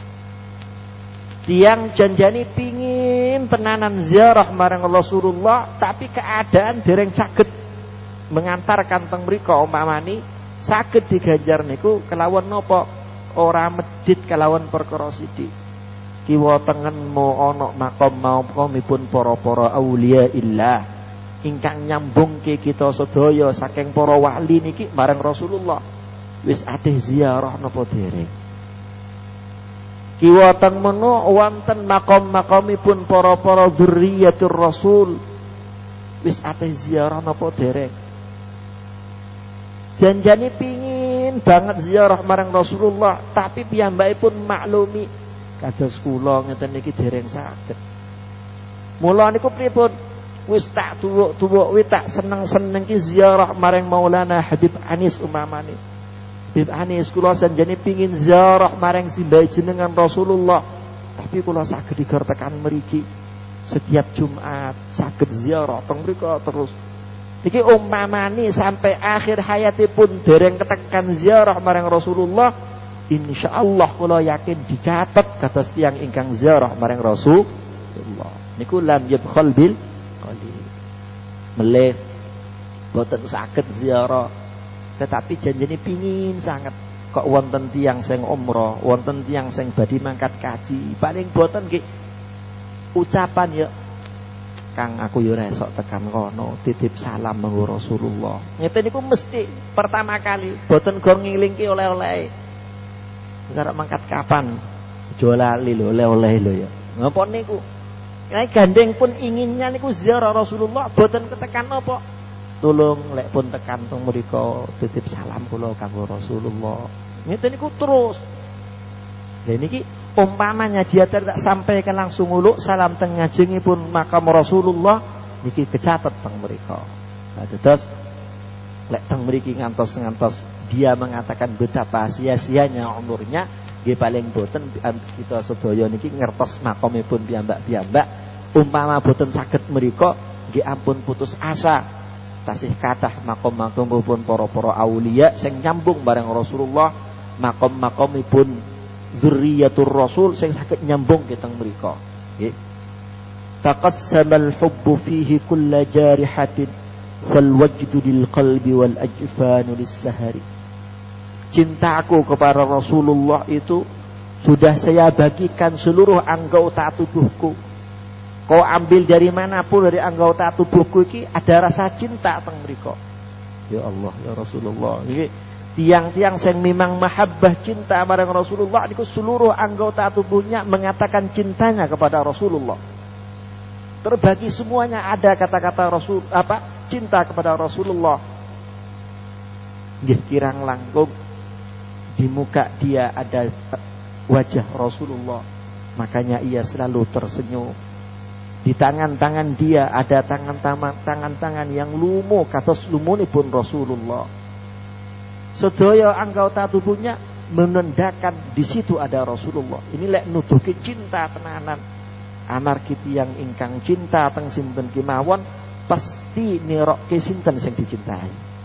Tiang janjani pingin tenanan ziarah marang Rasulullah tapi keadaan dereng saged mengantarkan teng mriku umpamani saged diganjar niku kelawan napa? Ora medhit kelawan perkara sithik. Kiwa tengenmu ana maqam-maqamipun para-para auliya illah ingkang nyambungke kita sedaya saking para wali niki marang Rasulullah. Wis atih ziarah napa dereng? Kiwa tengono wonten maqam-maqamipun para-para dzurriyyatur Rasul. Wis atih ziarah napa dereng? Janjane pingin banget ziarah marang Rasulullah, tapi piyambakipun maklumi kados kula ngeten niki dereng saged. Mula niku pripun? Wis tak tuwuk-tuwuk wis tak seneng-seneng ki ziarah marang Maulana Habib Anis umpamane. Habib Anis kula janjane pingin ziarah marang simbah jenengan Rasulullah, tapi kula saged digertekan mriki. Setiap Jumat saged ziarah teng mriku terus. Iki umpamani sampai akhir hayatipun dereng ketekan ziarah marang Rasulullah, insyaallah kula yakin dicatet kados tiyang ingkang ziarah marang Rasulullah. Niku lam yadkhul bil qalil. Melih boten saged ziarah, tetapi janjene pingin sangat. Kok wonten tiyang sing umrah, wonten tiyang sing badhe mangkat kaji, paling boten nggih ucapan ya Kang aku yo ora esok tekan kono titip salam mengko Rasulullah. Ngeten niku mesti pertama kali boten gor ngilingke oleh-oleh. Arep mangkat kapan? Aja lali lho oleh-oleh lho ya. Napa niku? Nek gandeng pun inginnya niku ziarah Rasulullah boten ketekan napa? Tulung lek pun tekan teng mriku titip salam kula kanggo Rasulullah. Ngeten niku terus. Lah niki umpamanya dia tidak sampaikan langsung uluk salam teng ngajengipun makam Rasulullah niki kecatet teng mriku. Nah, terus lek teng mriki ngantos-ngantos dia mengatakan betapa sia-sianya umurnya, nggih paling boten kita sedaya niki ngertos makamipun piyambak-piyambak umpama boten saged mriku nggih ampun putus asa. Tasih kathah makom-makomipun para-para aulia sing nyambung bareng Rasulullah, makom-makomipun dzurriyyatur Rasul sing saged nyambung keteng mriku. Nggih. Taqassamal hubbu fihi kulla jarihatin fal wajdu lil qalbi wal ajfanu lis sahari. Cintaku kepada Rasulullah itu sudah saya bagikan seluruh anggota tubuhku. Kau ambil dari manapun dari anggota tubuhku ini ada rasa cinta teng mriko. Ya Allah, ya Rasulullah. Iki tiang-tiang yang memang mahabbah cinta marang Rasulullah niku seluruh anggota tubuhnya mengatakan cintanya kepada Rasulullah. Terbagi semuanya ada kata-kata Rasul cinta kepada Rasulullah. Nggih kirang langkung di muka dia ada wajah Rasulullah, makanya ia selalu tersenyum. Di tangan-tangan dia ada tangan-tangan yang lumu kados lumunipun Rasulullah. Sedaya anggota tubuhnya menandakan di situ ada Rasulullah. Ini lek nuduhke cinta tenanan. Amargi tiyang ingkang cinta teng sinten kemawon pasti nirokke sinten sing dicintai.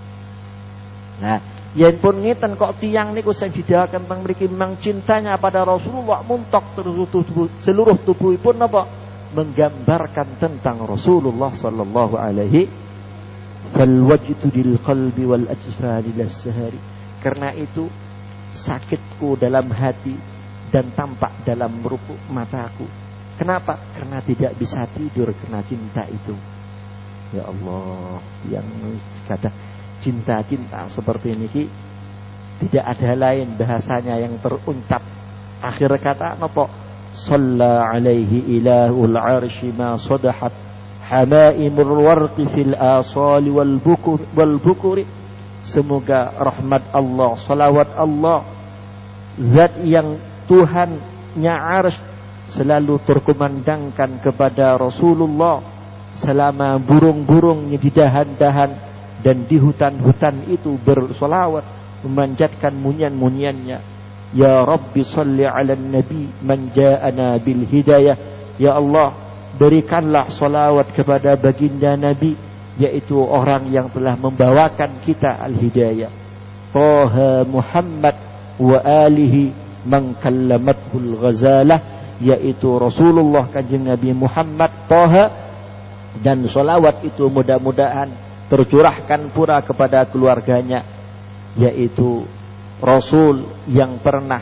Nah, yen pun ngeten kok tiyang niku sing didhawaken teng mriki memang cintanya pada Rasulullah muntok seluruh tubuhipun napa menggambarkan tentang Rasulullah sallallahu alaihi fal wajdu lil qalbi wal ajfani lis sahari. Karena itu sakitku dalam hati dan tampak dalam merupuk mataku. Kenapa? Karena tidak bisa tidur karena cinta itu. Ya Allah, yang kata cinta-cinta seperti ini tidak ada lain bahasanya yang terucap. Akhir kata napa? Shalla alaihi ilahul arsy ma sadahat hamaimul warqi fil asali wal bukuri. Semoga rahmat Allah, salawat Allah, zat yang Tuhannya arsy selalu terkumandangkan kepada Rasulullah selama burung-burungnya di dahan-dahan dan di hutan-hutan itu bersolawat memanjatkan munyian-munyiannya. Ya Rabbi salli ala nabi man ja'ana bil hidayah. Ya Allah, berikanlah salawat kepada baginda Nabi, yaitu orang yang telah membawakan kita al-hidayah. Taha Muhammad wa alihi man kallamathul ghazalah, yaitu Rasulullah kanjeng Nabi Muhammad Taha, dan salawat itu mudah-mudahan tercurahkan pula kepada keluarganya, yaitu Rasul yang pernah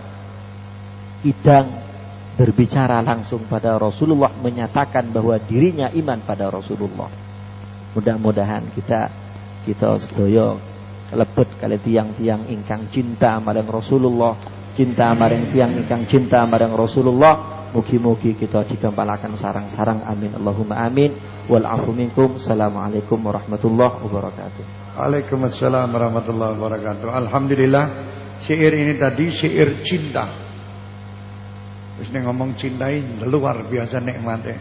idang berbicara langsung pada Rasulullah menyatakan bahwa dirinya iman pada Rasulullah. Mudah-mudahan kita sedaya lebet kali tiang-tiang ingkang cinta marang Rasulullah, cinta marang tiang ingkang cinta marang Rasulullah. Mugi-mugi kita digempalaken sarang-sarang, amin Allahumma amin. Wal afu minkum. Assalamualaikum warahmatullahi wabarakatuh. Waalaikumsalam warahmatullahi wabarakatuh. Alhamdulillah, syair ini tadi syair cinta. Wis nek ngomong cintai luar biasa nikmate.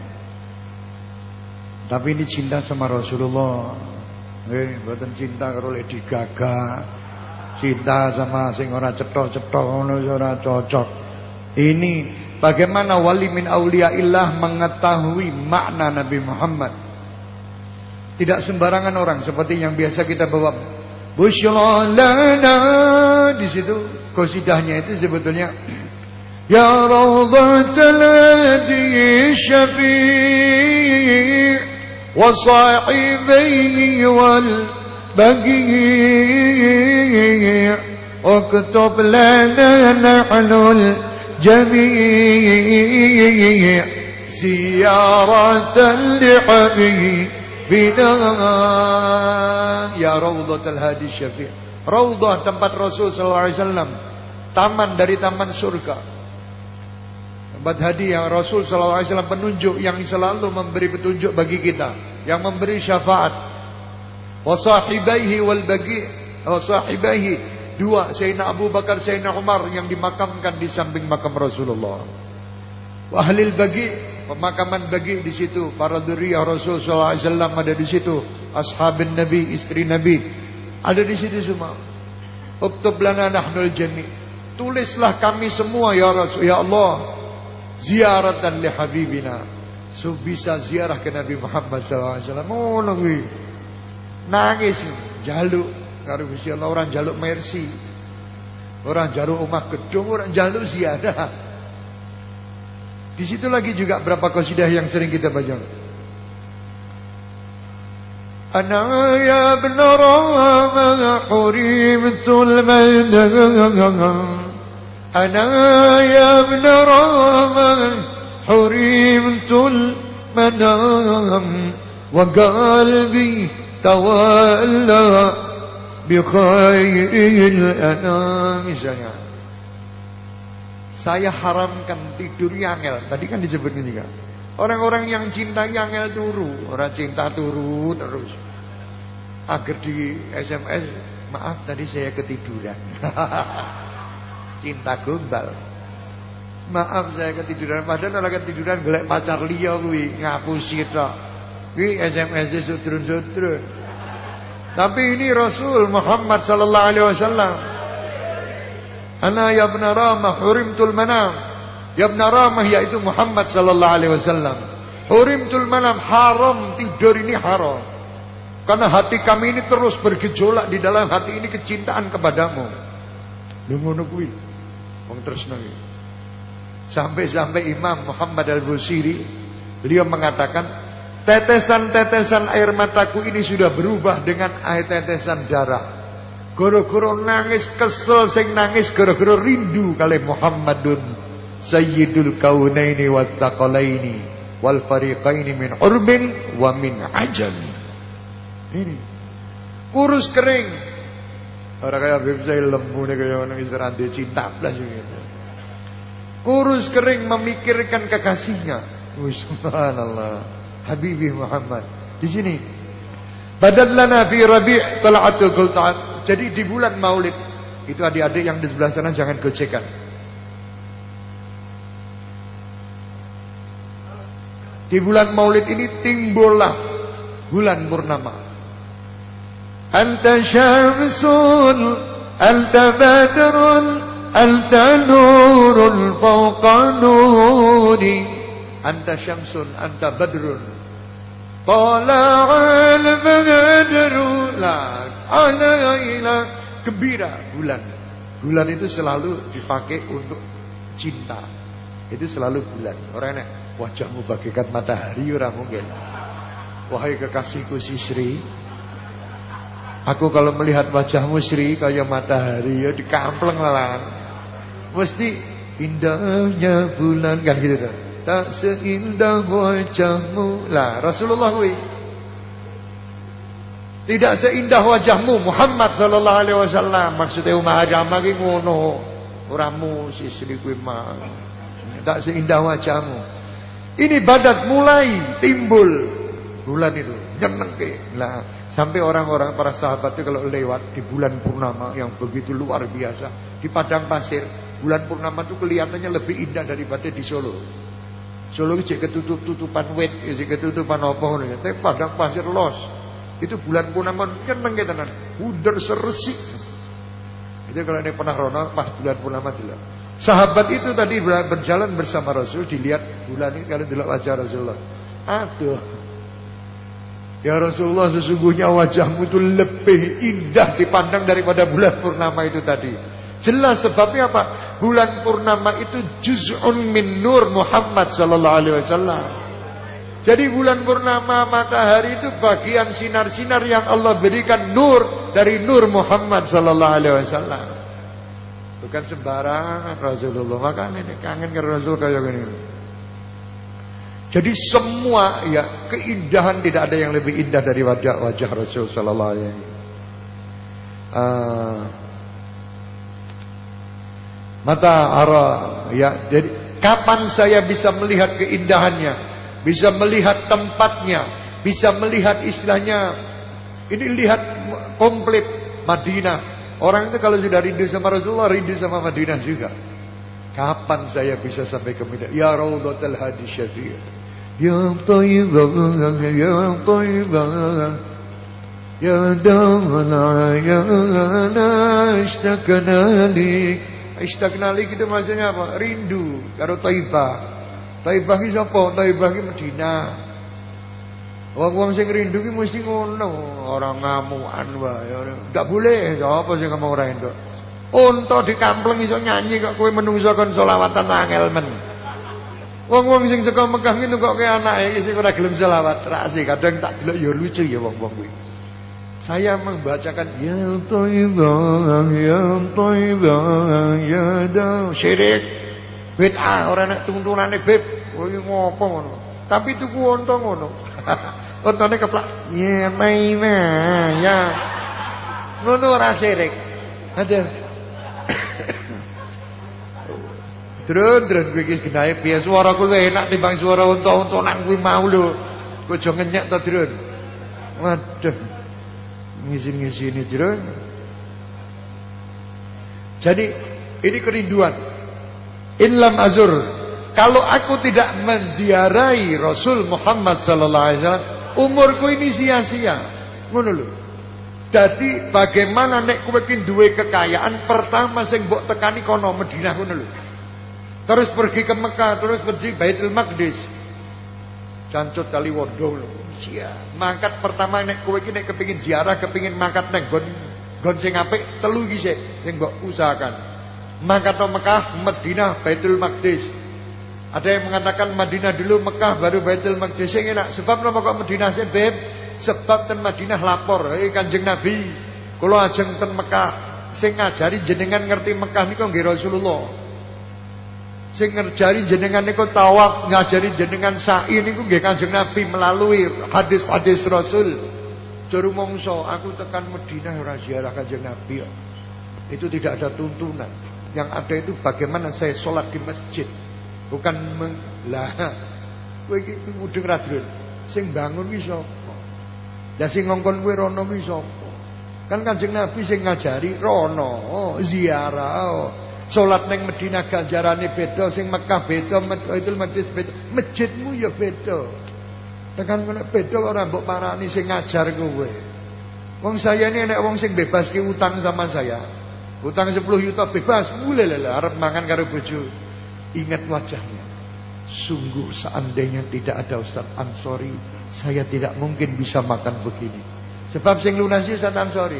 Tapi ini cinta sama Rasulullah. Mboten cinta karo Lady Gaga. Cinta sama sing ora cetok-cetok ngono ora cocok. Ini bagaimana wali min auliyaillah mengetahui makna Nabi Muhammad. Tidak sembarangan orang seperti yang biasa kita bawa Busyra lana, di situ qasidahnya itu sebetulnya Ya Rawdatal Hadi Syafi' wa sahibihi wal bagi' uktub lana nahnul جميع زيارة لحبيبنا يا روضة الهادي الشفيع. Raudhah tempat Rasul sallallahu alaihi wasallam, taman dari taman surga. Tempat hadi yang Rasul sallallahu alaihi wasallam, penunjuk yang selalu memberi petunjuk bagi kita, yang memberi syafaat. Wa sahibaihi wal bagi', wa sahibaihi dua, Sayyidina Abu Bakar, Sayyidina Umar yang dimakamkan di samping makam Rasulullah. Wa ahlil bagi', pemakaman bagi' di situ, para dzurriyyah Rasul sallallahu alaihi wasallam ada di situ, ashabin Nabi, istri Nabi ada di situ semua. Uktub lana nahnul jami', tulislah kami semua ya Rasul, ya Allah, ziaratan li habibina, so bisa ziarah ke Nabi Muhammad sallallahu alaihi wasallam. Ngono kuwi. Nangis jaluk karo Gusti Allah, orang jaluk mercy, orang jaluk omah gedung, orang jaluk ziarah. Di situ lagi juga berapa qasidah yang sering kita baca. أنا يا ابن رام حرمت المنام أنا يا ابن رام حرمت المنام وقلبي تولى بخير الأنام. Misalnya saya haramkan tidur yangel. Tadi kan disebutkan juga. Orang-orang yang cinta yangel turu, orang cinta turu terus. Agar di SMS, maaf tadi saya ketiduran. Cinta gombal. Maaf saya ketiduran, padahal orang ketiduran golek pacar liya kuwi, ngapusi tok. Kuwi SMS sudrun-sudrun. Tapi ini Rasul Muhammad sallallahu alaihi wasallam. Ana ya ibn Ramah hurimtul manam. Ya ibn Ramah yaitu Muhammad sallallahu alaihi wasallam. Hurimtul manam, haram tidur ini haram. Karena hati kami ini terus bergejolak di dalam hati ini kecintaan kepadamu. Lha ngono kuwi. Wong tresno iki. Sampai-sampai Imam Muhammad Al-Busiri beliau mengatakan, tetesan-tetesan air mataku ini sudah berubah dengan air tetesan darah. Goro-goro nangis kesel, sing nangis goro-goro rindu kali Muhammadun Sayyidul Kaunaini wat Taqalaini wal fariqaini min urbin wa min ajam. Ini kurus kering. Ora kaya Habib saya lembune kaya ngono wis ora ndek cinta blas gitu. Kurus kering memikirkan kekasihnya. Subhanallah. Habibi Muhammad. Di sini badallana fi Rabi' tal'atul qulta'at. Jadi di bulan Maulid itu adik-adik yang di sebelah sana jangan gocekan. Di bulan Maulid ini timbullah bulan purnama. Anta syamsun, anta badrun, anta nurun fawqa nuri. Anta syamsun, anta badrun. Tala'al badru la ala ila. Gembira bulan. Bulan itu selalu dipakai untuk cinta. Itu selalu bulan. Orang enak, wajahmu bagaikan matahari, orang mungkin. Wahai kekasihku si Sri, aku kalau melihat wajahmu Sri kayak matahari, ya dikampleng lah. Mesti indahnya bulan kan gitu tuh. Tak seindah wajahmu. Lah Rasulullah kuwi. Tidak seindah wajahmu Muhammad sallallahu alaihi wasallam. Maksudnya umat agama ki ngono. Oramu si Sri kuwi mah. Tak seindah wajahmu. Ini badat mulai timbul bulan itu nyenengke. Lah sampai orang-orang para sahabat itu kalau lewat di bulan purnama yang begitu luar biasa di padang pasir, bulan purnama itu kelihatannya lebih indah daripada di Solo. Solo cek ketutup-tutupan wit, cek ketutupan apa ngono. Tapi padang pasir los. Itu bulan purnama nyeneng tenan. Bunder seresik. Itu kalau ini pernah rono pas bulan purnama dulu. Sahabat itu tadi berjalan bersama Rasul, dilihat bulan ini kalau dilihat wajah Rasulullah. Aduh. Ya Rasulullah, sesungguhnya wajahmu itu lebih indah dipandang daripada bulan purnama itu tadi. Jelas sebabnya apa? Bulan purnama itu juz'un min nur Muhammad sallallahu alaihi wasallam. Jadi bulan purnama matahari itu bagian sinar-sinar yang Allah berikan nur dari nur Muhammad sallallahu alaihi wasallam. Bukan sembarangan Rasulullah. Makanya ini kangen ke Rasul kayak gini. Jadi semua ya keindahan tidak ada yang lebih indah dari wajah Rasul sallallahu alaihi wasallam. Mata ara ya, jadi kapan saya bisa melihat keindahannya, bisa melihat tempatnya, bisa melihat istilahnya ini lihat komplit Madinah. Orang itu kalau sudah rindu sama Rasulullah, rindu sama Madinah juga. Kapan saya bisa sampai ke Madinah? Ya Raudhatul Hadi Syafiq, ya Thayyibah, ya Thayyibah, ya Damana, ya Ashtaqna li. Ashtaqna li itu maksudnya apa? Rindu karo Thayyibah. Thayyibah ki sapa? Thayyibah ki Madinah. Wong-wong sing rindu ki mesti ngono, orang ngamukan wae. Enggak boleh, sapa sing ngomong ora entuk. Unta dikampleng iso nyanyi kok kowe menungso kon selawatan angel men. Wong-wong sing saka Mekah ki kok ke anake sing ora gelem selawat, rase kadang tak delok ya lucu ya wong-wong kuwi. Saya membacakan ya thayyibah ya da syirik bid'ah ora nek tuntunane beb kowe ngopo ngono. Tapi tuku unta ngono. Untane keplak ya maina ya. Ngono ora syirik. Aduh. Drun kowe iki genahe piye swaraku luwih enak timbang swara unta-untanan kuwi mau lho. Kowe aja ngenyek to, Drun. Waduh. Ngisi-ngisini Drun. Jadi ini kerinduan. In lam azur, kalau aku tidak menziarahi Rasul Muhammad sallallahu alaihi wasallam, umurku ini sia-sia. Ngono lho. Dadi bagaimana nek kowe iki duwe kekayaan, pertama sing mbok tekani kono Madinah ngono lho. Terus pergi ke Mekah, terus pergi Baitul Maqdis. Cancut kali wondo lho. Sia. Mangkat pertama nek kowe iki nek kepengin ziarah, kepengin mangkat nek nggon sing apik, telu iki sik sing mbok usahakan. Mangkat ke Mekah, Madinah, Baitul Maqdis. Ada yang mengatakan Madinah dulu, Mekah baru Baitul Maqdis. Sing enak. Sebab napa kok Madinah sih, Beb? Sebab ten Madinah lapor, Kanjeng Nabi, kula ajeng ten Mekah, sing ngajari jenengan ngerti Mekah niku nggih Rasulullah. Sing ngajari jenengan niku tawaf, ngajari jenengan sa'i niku nggih Kanjeng Nabi melalui hadis-hadis Rasul. Juru mongso aku tekan Madinah ora ziarah Kanjeng Nabi. Itu tidak ada tuntunan. Yang ada itu bagaimana saya sholat di masjid. Bukan lah. Kowe iki mudeng ra, Drun. Sing bangun ki sapa? Lah sing ngongkon kowe rono ki sapa? Kan Kanjeng Nabi sing ngajari rono, ziarah. Salat ning Madinah ganjarane beda, sing Mekah beda, Baitul Maqdis beda, masjidmu ya beda. Tekan kena beda ora mbok parani sing ngajar kowe. Wong saya ini nek wong sing bebaske utang sama saya. Utang 10 juta bebas, mulai lah arep mangan karo bojo. Ingat wajahnya. Sungguh seandainya tidak ada Ustaz Ansori, saya tidak mungkin bisa makan begini. Sebab sing lunasi Ustaz Ansori.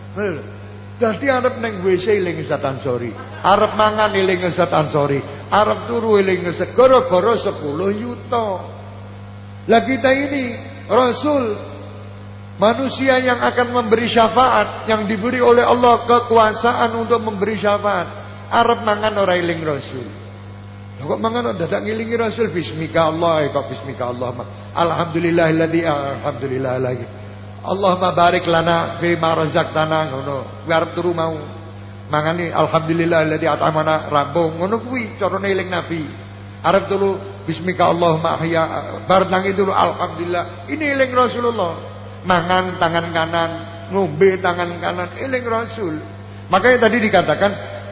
Dadi arep ning WC eling Ustaz Ansori, arep mangan eling Ustaz Ansori, arep turu eling Ustaz, gara-gara 10 juta. Lah kita ini Rasul, manusia yang akan memberi syafaat, yang diberi oleh Allah kekuasaan untuk memberi syafaat. Arep mangan ora eling Rasul. Lah kok mangan dadak ngilingi Rasul, bismika Allah, kok bismika Allah. Alhamdulillahilladzi alhamdulillah lagi. Allahumma barik lana fi ma razaqtana ngono. Kuwi arep turu mau. Mangane alhamdulillahilladzi at'amana rambung ngono kuwi carane eling Nabi. Arep turu bismika Allahumma ahya, bar nang itu alhamdulillah. Ini eling Rasulullah. Mangan tangan kanan, ngombe tangan kanan, eling Rasul. Makanya tadi dikatakan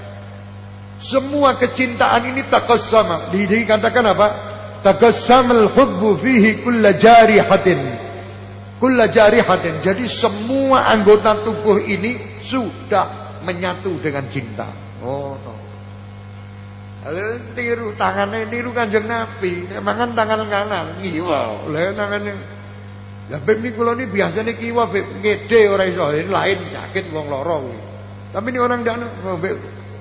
semua kecintaan ini taqassama. Dikatakan apa? Taqassamal hubbu fihi kulla jarihatin. Kulla jarihatin. Jadi semua anggota tubuh ini sudah menyatu dengan cinta. Oh no. Lalu tiru tangannya, niru Kanjeng Nabi. Mangan tangan kanan, ngiwa. Lah tangannya. Lah beb niku kula ni biasane kiwa beb ngede ora iso, lain sakit wong lara kuwi. Tapi ini orang ndak beb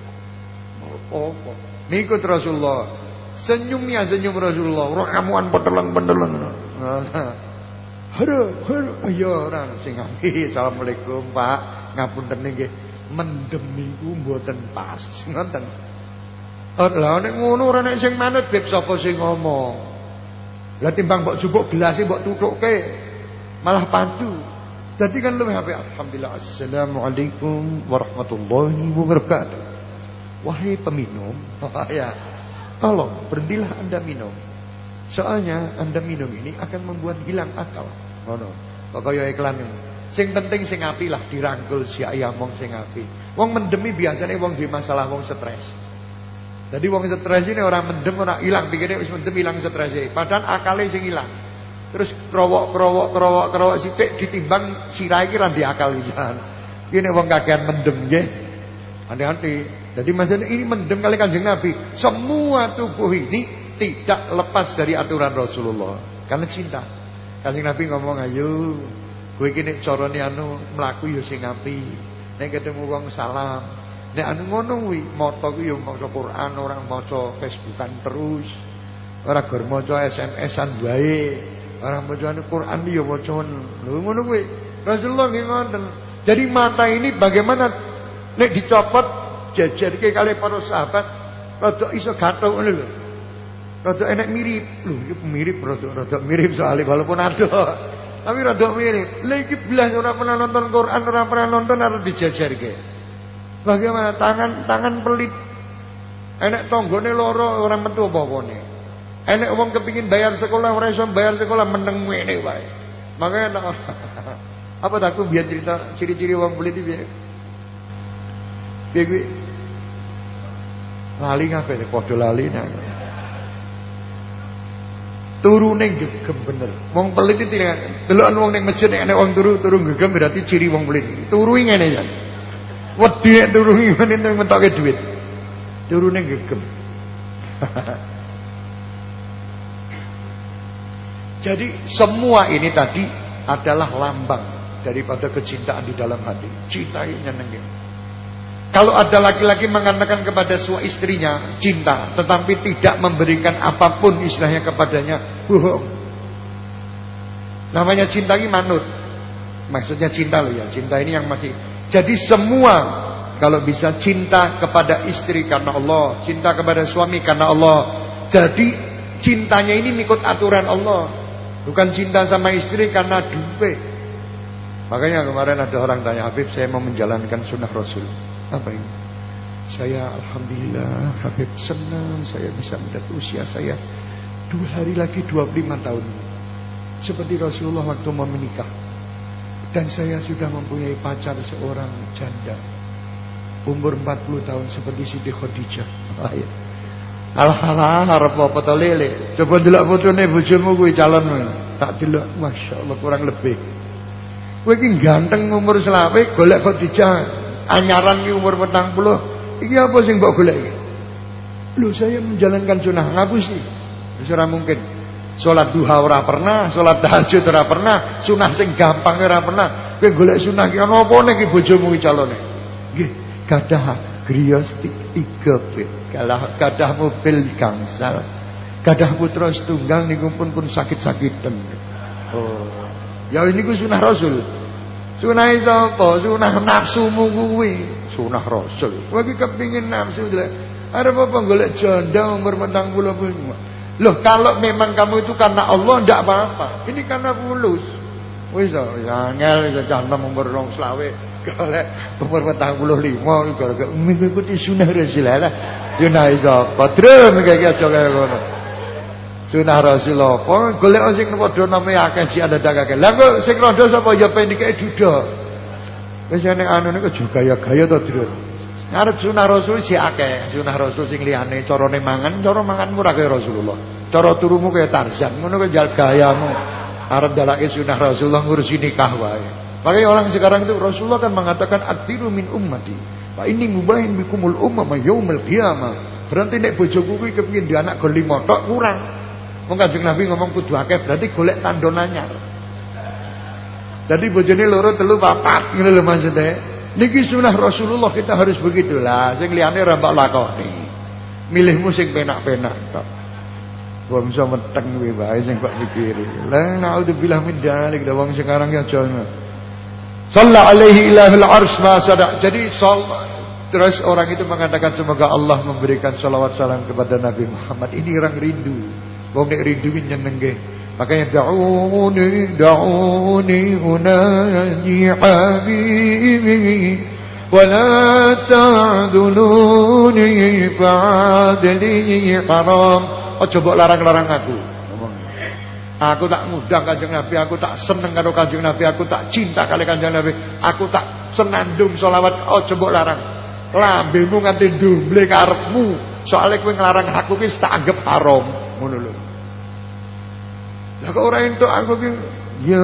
apa? Niku Rasulullah. Senyumnya senyum Rasulullah. Ora kamuan peteleng-peteleng. Haru, ya ora sing ngapi. Assalamualaikum Pak. Ngapunten nggih. Mendem niku mboten pas. Ngoten. Lah nek ngono ora nek sing manut beb sapa sing ngomong. Lah timbang mbok jupuk gelas mbok tutukke malah padu. Jadi kan lebih apik. Alhamdulillah. Assalamualaikum warahmatullahi wabarakatuh. Wahai peminum, ya, tolong berhentilah Anda minum. Soalnya Anda minum ini akan membuat hilang akal. Ngono. Kok kaya iklan ini. Sing penting sing api lah dirangkul si ayam wong sing api. Wong mendemi biasanya wong di masalah wong stres. Jadi wong stres ini orang mendem ora ilang, pikirnya wis mendem ilang strese. Padahal akale sing ilang. Terus kerowok sithik ditimbang sirah iki ra akal pisan. Iki nek wong kakean mendem nggih. Hati-hati. Jadi maksudnya ini mendem kali Kanjeng Nabi. Semua tubuh ini tidak lepas dari aturan Rasulullah. Karena cinta. Kanjeng Nabi ngomong, ayo kowe iki nek carane mlaku ya sing apik. Nek ketemu wong salam. Nek ngono kuwi maca kuwi ya maca Quran, ora maca Facebookan terus. Ora gor maca SMS-an wae. Ora maca Quran ya maca lho ngono kuwi. Rasulullah nggih ngoten. Jadi mata ini bagaimana nek dicopot jajarke kali para sahabat rada iso gathuk ngono lho. Rada enek mirip. Lho iki mirip rada mirip soalnya walaupun ada. Tapi rada mirip. Lah iki belas ora pernah nonton Quran, ora pernah nonton arep dijajarke. Bagaimana tangan pelit. Enek tanggane loro ora metu apa-apane. Enek wong kepengin bayar sekolah ora iso bayar sekolah meneng ngene wae. Makanya apa tak aku biar cerita ciri-ciri wong pelit iki piye? Piye kuwi? Lali ngapain? Padha lali nang. Turune gegem bener. Wong pelit iki delokan wong ning masjid nek wong turu gegem berarti ciri wong pelit. Turu ngene ya. Wedi nek turu ngene nang mentoke dhuwit. Turune gegem. Jadi semua ini tadi adalah lambang daripada kecintaan di dalam hati. Cintai nyenengin. Kalau ada laki-laki mengatakan kepada suami istrinya cinta, tetapi tidak memberikan apapun istilahnya kepadanya, bohong. Namanya cinta ini manut. Maksudnya cinta loh ya. Cinta ini yang masih. Jadi semua kalau bisa cinta kepada istri karena Allah, cinta kepada suami karena Allah. Jadi cintanya ini mengikut aturan Allah. Bukan cinta sama istri karena duit. Makanya kemarin ada orang tanya, Habib saya mau menjalankan sunnah Rasul. Apa ini? Saya alhamdulillah Habib senang saya bisa melihat usia saya 2 hari lagi 25 tahun. Seperti Rasulullah waktu mau menikah. Dan saya sudah mempunyai pacar seorang janda. Umur 40 tahun seperti Siti Khadijah. Alhamdulillah harap apa to lele. Coba delok fotone bojomu kuwi calon. Tak delok, masyaallah kurang lebih. Kowe iki ganteng umur selawe golek Khadijah anyaran ki umur 40. Iki apa sing mbok golek iki? Lho saya menjalankan sunnah ngapusi. Wis ora mungkin. Salat duha ora pernah, salat tahajud ora pernah, sunah sing gampang ora pernah. Kowe golek sunah ki ana apa nek bojomu ki calone? Nggih, gadah griya 3 pit. Gadah mobil gangsal. Gadah putra setunggal niku pun sakit-sakiten. Oh. Ya ini ku sunah Rasul. Sunah sapa? Sunah nafsumu kuwi. Sunah Rasul. Kowe iki kepengin nafsu lho. Arep apa golek janda umur 40. Loh, kalau memang kamu itu karena Allah ndak apa-apa. Ini karena fulus. Wis angel wis cantem umur 20 golek umur 45 gara-gara mengikuti sunah Rasul lah. Sunah sapa? Drum iki aja kaya ngono. Sunah Rasul apa? Golek sing padha name akeh sik ada akeh. Lah kok sing rondo sapa ya pendike duda. Wis nek anu niku gaya-gaya to, Drum. Ngarep sunah Rasul sik akeh. Sunah Rasul sing liyane carane mangan, cara manganmu ora kaya Rasulullah. Cara turumu kaya Tarzan, ngono kaya jal gayamu. Arep dalake sunah Rasulullah ngurusi nikah wae. Makanya orang sekarang itu Rasulullah kan mengatakan aktiru min ummati. Fa inni mubahin bikumul ummah yaumil qiyamah. Berarti nek bojoku kuwi kepengin di anak go 5 tok kurang. Wong Kanjeng Nabi ngomong kudu akeh berarti golek tandon anyar. Jadi bojone loro telu papat ngono lho maksudnya. Niki sunah Rasulullah kita harus begitulah. Sing liyane ora mbok lakoni. Milihmu sing penak-penak tok. Wong iso meteng kuwi wae sing kok mikiri. La naudzubillah min dzalik. Wong sekarang ya aja. Sallallahu alaihi ilahul arsy ma sada. Jadi terus orang itu mengatakan semoga Allah memberikan salawat salam kepada Nabi Muhammad. Ini orang rindu. Wong nek rindu ki nyenengke. Makanya da'uni unaji habibi wa la ta'duluni fa'adli haram. Aja mbok larang-larang aku. Aku tak ngundang Kanjeng Nabi, aku tak seneng karo Kanjeng Nabi, aku tak cinta kali Kanjeng Nabi, aku tak senandung selawat. Aja mbok larang. Lambemu nganti ndumble karepmu. Soale kowe nglarang aku wis tak anggap haram, ngono lho. Lah kok ora entuk aku ki ya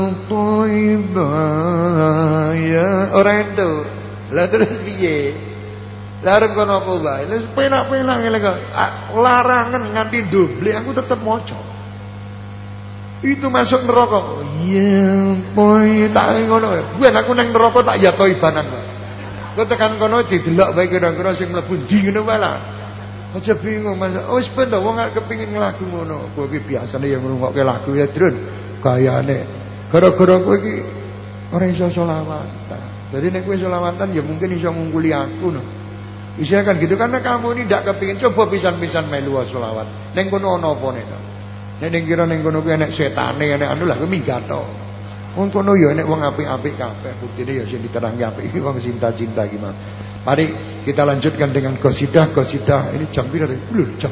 thayyibah ya ora entuk. Lah terus piye? Lah arep kono apa wae? Lah penak-penak ngene kok. Larangan nganti ndumble aku tetep maca. Itu masuk neraka. Ya boy tak ngono. Ben aku nang neraka tak ya thayyibanan kok. Kok tekan kono didelok wae kira-kira sing mlebu ndi ngono wae lah. Aja bingung Mas. Oh wis ben to wong arep kepengin lagu ngono. Kowe iki biasane yang ngrungokke lagu ya, Drun. Gayane. Gara-gara kowe iki Ora iso selawatan. Jadi nek kowe selawatan ya mungkin iso ngungkuli aku no. Bisa kan gitu karena kamu ini ndak kepingin coba pisan-pisan melu selawat. Ning kono ana apa nek? Nek ning kira ning kono kuwi enek setane, enek anu lah kuwi minggat to. Wong kono ya enek wong apik-apik kabeh. Buktine ya sing diterangke apik iki wong cinta-cinta gimana. Mari kita lanjutkan dengan qasidah. Ini jam pira tadi? Jam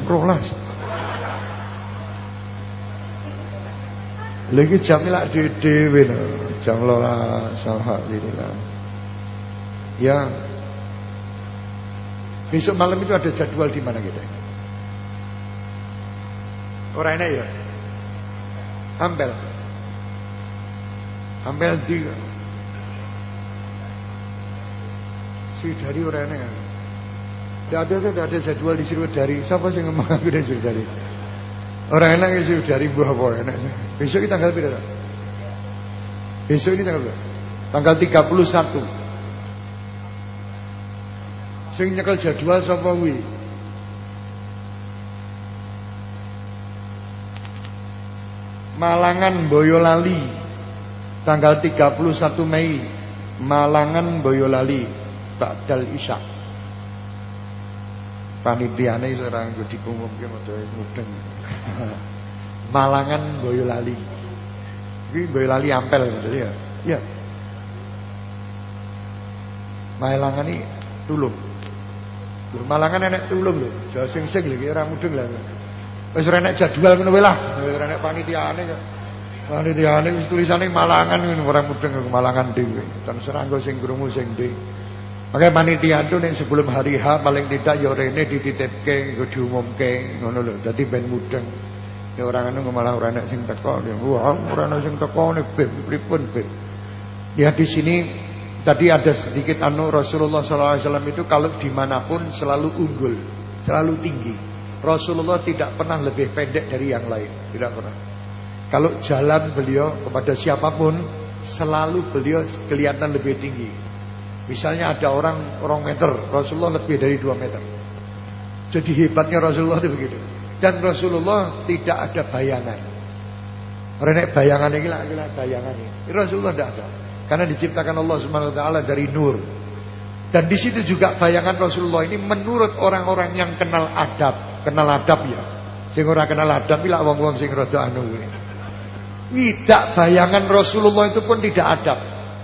12. Lagi jam lak dhewe lho. Jam 12 alhamdulillah. Ya. Besok malam itu ada jadwal di mana kita? Ora enak ya? Ampel di Sriwedari ora enak. Tidak ada jadwal di Sriwedari. Siapa sih ngomong aku di Sriwedari? Orang enak ya Sriwedari buah apa enak. Besok ini tanggal berapa? Besok ini tanggal berapa? Tanggal 31. Sing nyekel jadwal sapa kuwi? Malangan Boyolali tanggal 31 Mei. Malangan Boyolali ba'dal isya. Panitiane iso ora nggo diumumke modho mudeng. Malangan Boyolali. Iki Boyolali Ampel betul ya? Iya. Malangan iki Tulung. Malangan enek Tulung lho. Jawa sing-sing lho iki ora mudeng lah. Wis ora enek jadwal ngono wae lah. Ora enek panitiane kok. Panitiane wis tulisane Malangan ngono ora mudeng ke Malangan dhewe. Ten serangga sing krungu sing ndi. Makanya panitia itu nek sebelum hari H paling tidak ya rene dititipke nggo diumumke ngono lho. Dadi ben mudeng. Ya orang anu malah ora enek sing teko. Wah, ora ana sing teko nek pripun. Ya di sini tadi ada sedikit Rasulullah SAW itu kalau dimanapun selalu unggul, selalu tinggi. Rasulullah tidak pernah lebih pendek dari yang lain, tidak pernah. Kalau jalan beliau kepada siapapun selalu beliau kelihatan lebih tinggi. Misalnya ada orang meter, Rasulullah lebih dari 2 meter. Jadi hebatnya Rasulullah itu begitu. Dan Rasulullah tidak ada bayangan. Renek bayangan ini lah bayangan ini. Rasulullah tidak ada. Karena diciptakan Allah Subhanahu wa taala dari nur. Dan di situ juga bayangan Rasulullah ini menurut orang-orang yang kenal adab ya. Sing ora kenal adab iki lak wong-wong sing rada anu kuwi. Tidak bayangan Rasulullah itu pun tidak adab.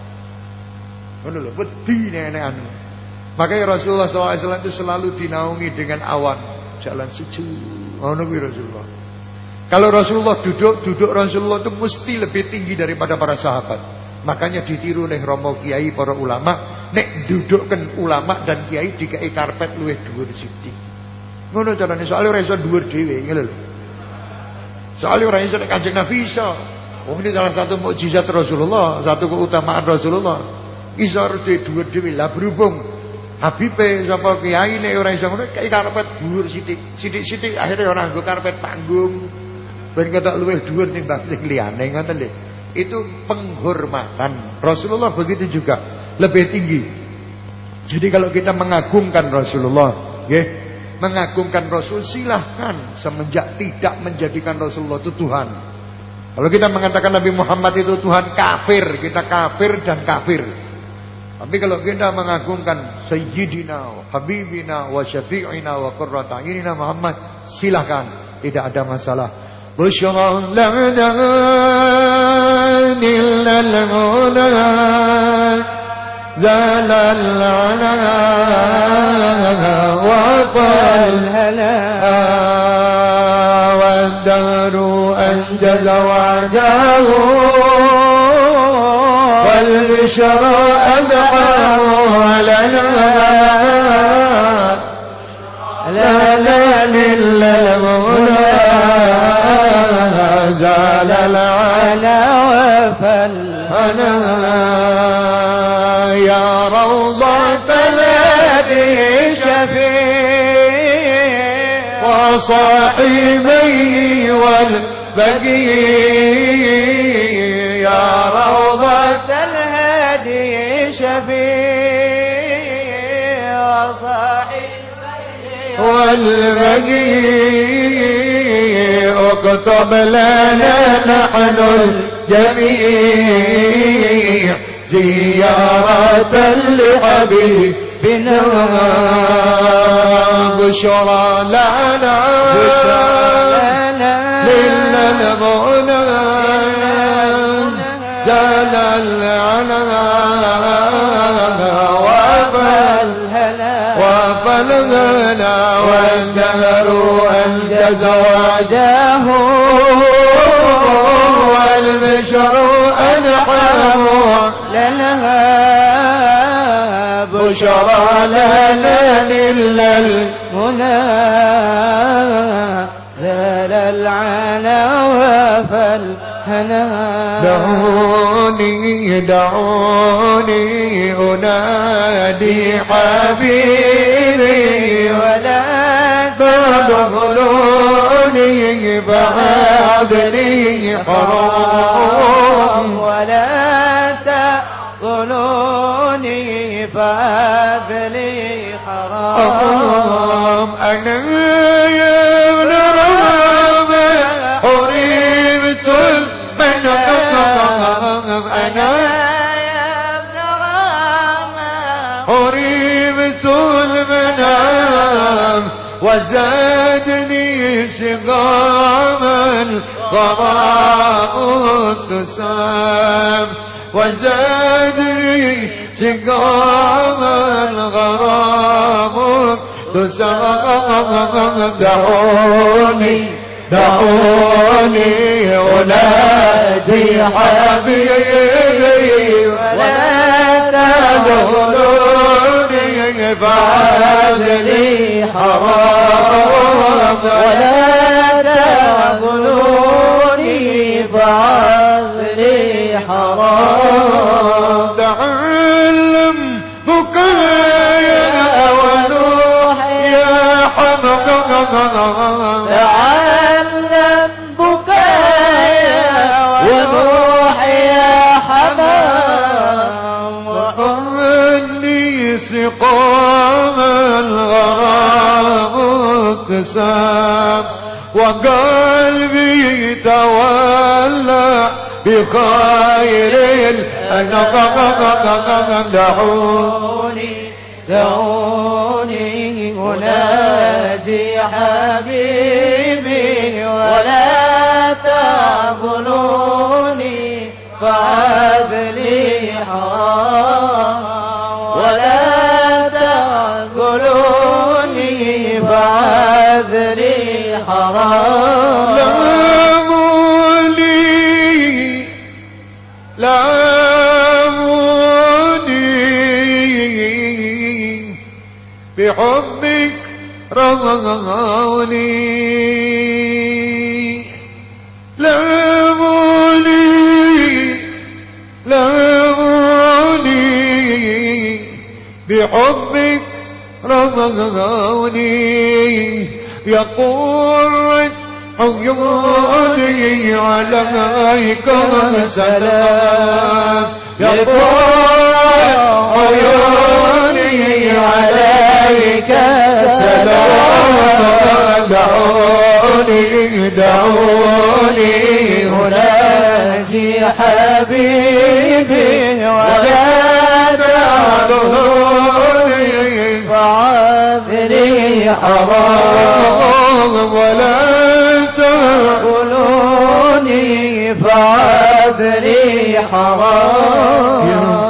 Ngono lho, wedi nek anu. Makanya Rasulullah SAW itu selalu dinaungi dengan awan, jalan sejuk. Ngono kuwi Rasulullah. Kalau Rasulullah duduk Rasulullah itu mesti lebih tinggi daripada para sahabat. Makanya ditiru oleh romo kiai para ulama, nek dudukkan ulama dan kiai dikai karpet luwih dhuwur sithik. Ngono carane soalé ora iso dhuwur dhewe, ngene lho. Soalé ora iso nek Kanjeng Nabi iso. Wong ini salah satu mukjizat Rasulullah, satu keutamaan Rasulullah. Iso dhuwur dhewe. Lah berhubung Habibe sapa kiai nek ora iso ngono kai karpet dhuwur sithik akhirnya ora nggo karpet panggung. Ben ketok luwih dhuwur timbang sing liyane ngoten lho. Itu penghormatan. Rasulullah begitu juga, lebih tinggi. Jadi kalau kita mengagungkan Rasulullah, mengagungkan Rasul silahkan, semenjak tidak menjadikan Rasulullah itu Tuhan. Kalau kita mengatakan Nabi Muhammad itu Tuhan, kafir, kita kafir dan kafir. Tapi kalau kita mengagungkan Sayyidina wa Habibina wa Syafi'ina wa Qurrata A'yunina Muhammad, silahkan, tidak ada masalah. Busyra lana nillal huna zalal ala wa qalhala wa daru anjaza wa'dahu wal bishra ad'ahu lana lana nillal huna زال العلا وفلنا يا روضة الهدي شفيع وصاحبي والبقي يا روضة الهدي شفيع وصاحبي والبقي اكتب لنا نحن الجميع زيارة لحبيبنا بشرى لنا للمنى زال العنا وفلغنا والدهر أنجز وجاه والبشر أنحاه لنا بشرى لنا للمنى زال العنا وفلهنا دعوني أنادي حبيبي ولا تدخلوني بعدني حرام ولا تدخلوني فاذلي حرام أنا يا ابن رام حرمت المنام أنا يا ابن رام حرمت المنام وزادني سقاما غراء التسام وزادني سقاما غرام تسام دعوني أنادي حبيبي ولا تدخلوني فاذلي حرام ولا تدخلوني فاذلي حرام تعلم بكايا ونوح يا حمام تعلم بكايا ونوح يا حمام وحملني سقام الغرام ابتسام وقلبي تولى بخير الأنام دعوني أناجي حبيبي ولا تقولوني فاذلي حرام ولا تقولوني فاذلي حرام بحبك رموني لاموني بحبك رموني يا قرة عيوني عليك السلام يا قرة عيوني عليك السلام دعوني أناجي حبيبي ولا تدخلوني فاذلي حرام ولا تدخلوني فاذلي حرام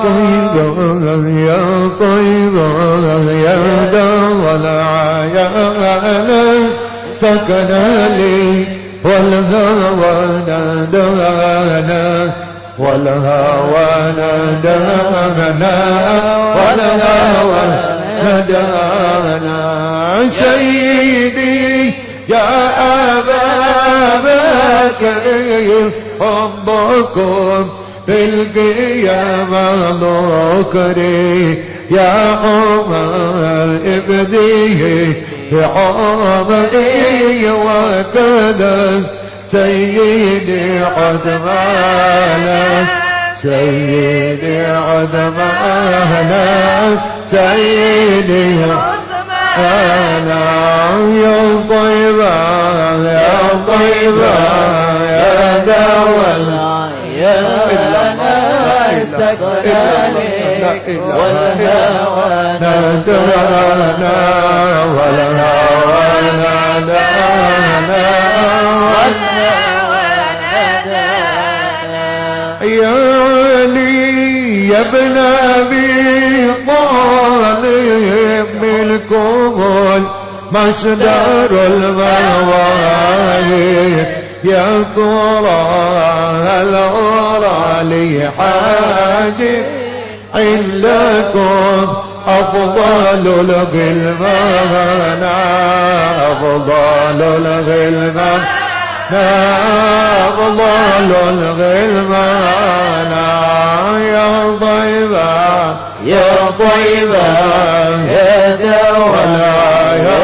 يا طيبة يا دار العيال سكن لي والهوى نادانا والهوى نادانا والهوى نادانا سيدي يا أبا بكر حبكم بالقيامة ذكري يا عمر ابديه بعمري وكذا سيدي عدمانا سيدي عدمانا سيدي عدمانا يا طيبة يا طيبة يا دول يا استقلالك والهوى نادانا والهوى نادانا يا علي يا ابن أبي طالب منكم مصدر المواهب يا ترى هل أرى لي حاجب عندكم أفضل الغلمان أفضل الغلمان أفضل الغلمان يا طيبة يا طيبة يا دواء يا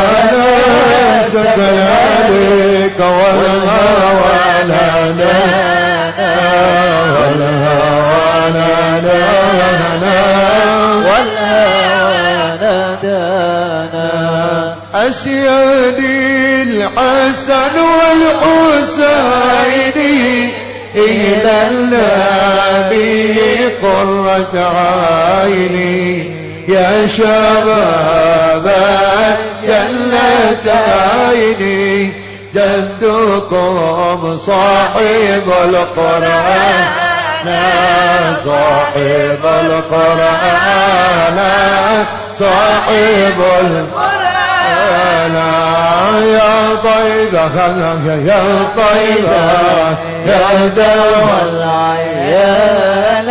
سكن عليك والهوى نادانا والهوى نادانا والهوى نادانا أسيادي الحسن والحسين إلى النبي قرة عيني يا شباب الجنتين جدكم صاحب القرآن صاحب القرآن صاحب القرآن يا طيبة يا طيبة يا دوا العيان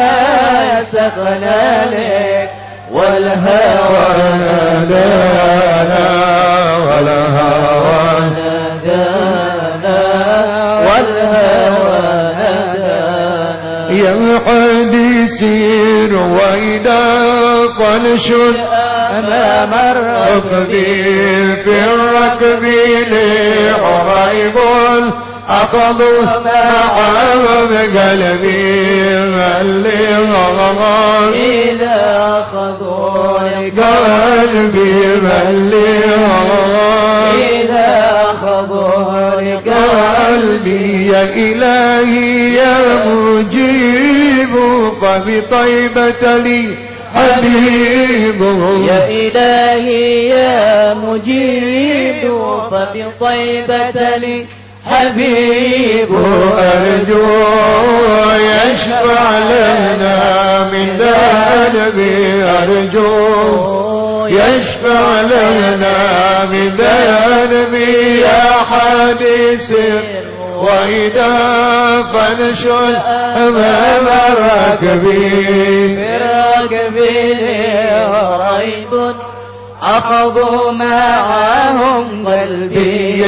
استقلالك والهوى نادانا والهوى نادانا والهوى نادانا يا حديثي رويدا فانشد أمام الركب في الركب لعريب أخذوا معه بقلبي اللي غضبان إذا أخذوا قلبي اللي غضبان إذا أخذوا قلبي يا إلهي يا مجيب فبطيبة لي حبيب يا إلهي يا مجيب فبطيبة لي حبيب أرجو يشفع لنا من ذنبي أرجو يشفع لنا من ذنبي يا حديث وإذا فنشل أمام الراكبين ريب أخذوا معهم قلبي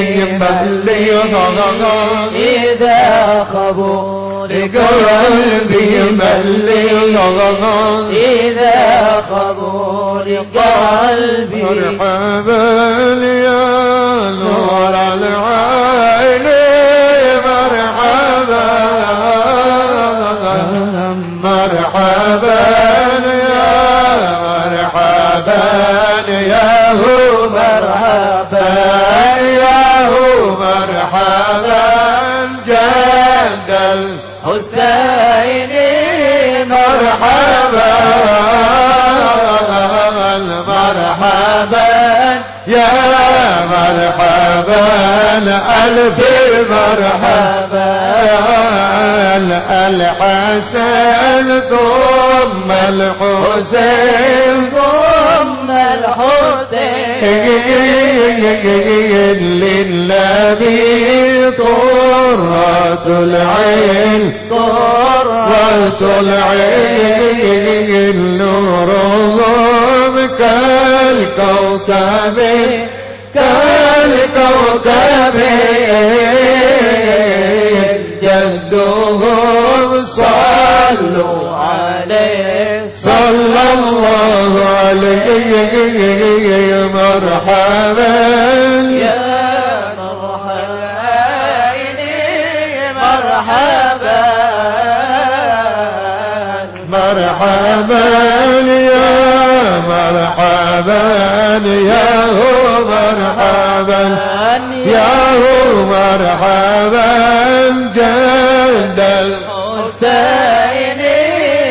إذا أخذوا لقلبي ملي إذا أخذوا لقلبي مرحبا يا نور العين مرحبا مرحبا يا هو مرحبا يا هو مرحبا جد الحسين مرحبا مرحبا يا مرحبا ألف مرحبا الحسن ثم الحسين ثم الحسين للنبي طرة العين طرة العين نورهم كالكوكب كالكوكب جدهم صلوا عليه صلى الله عليه مرحبا يا مرحبا مرحبا يا مرحبا يا هو مرحبا يا هو مرحبا جد الحسين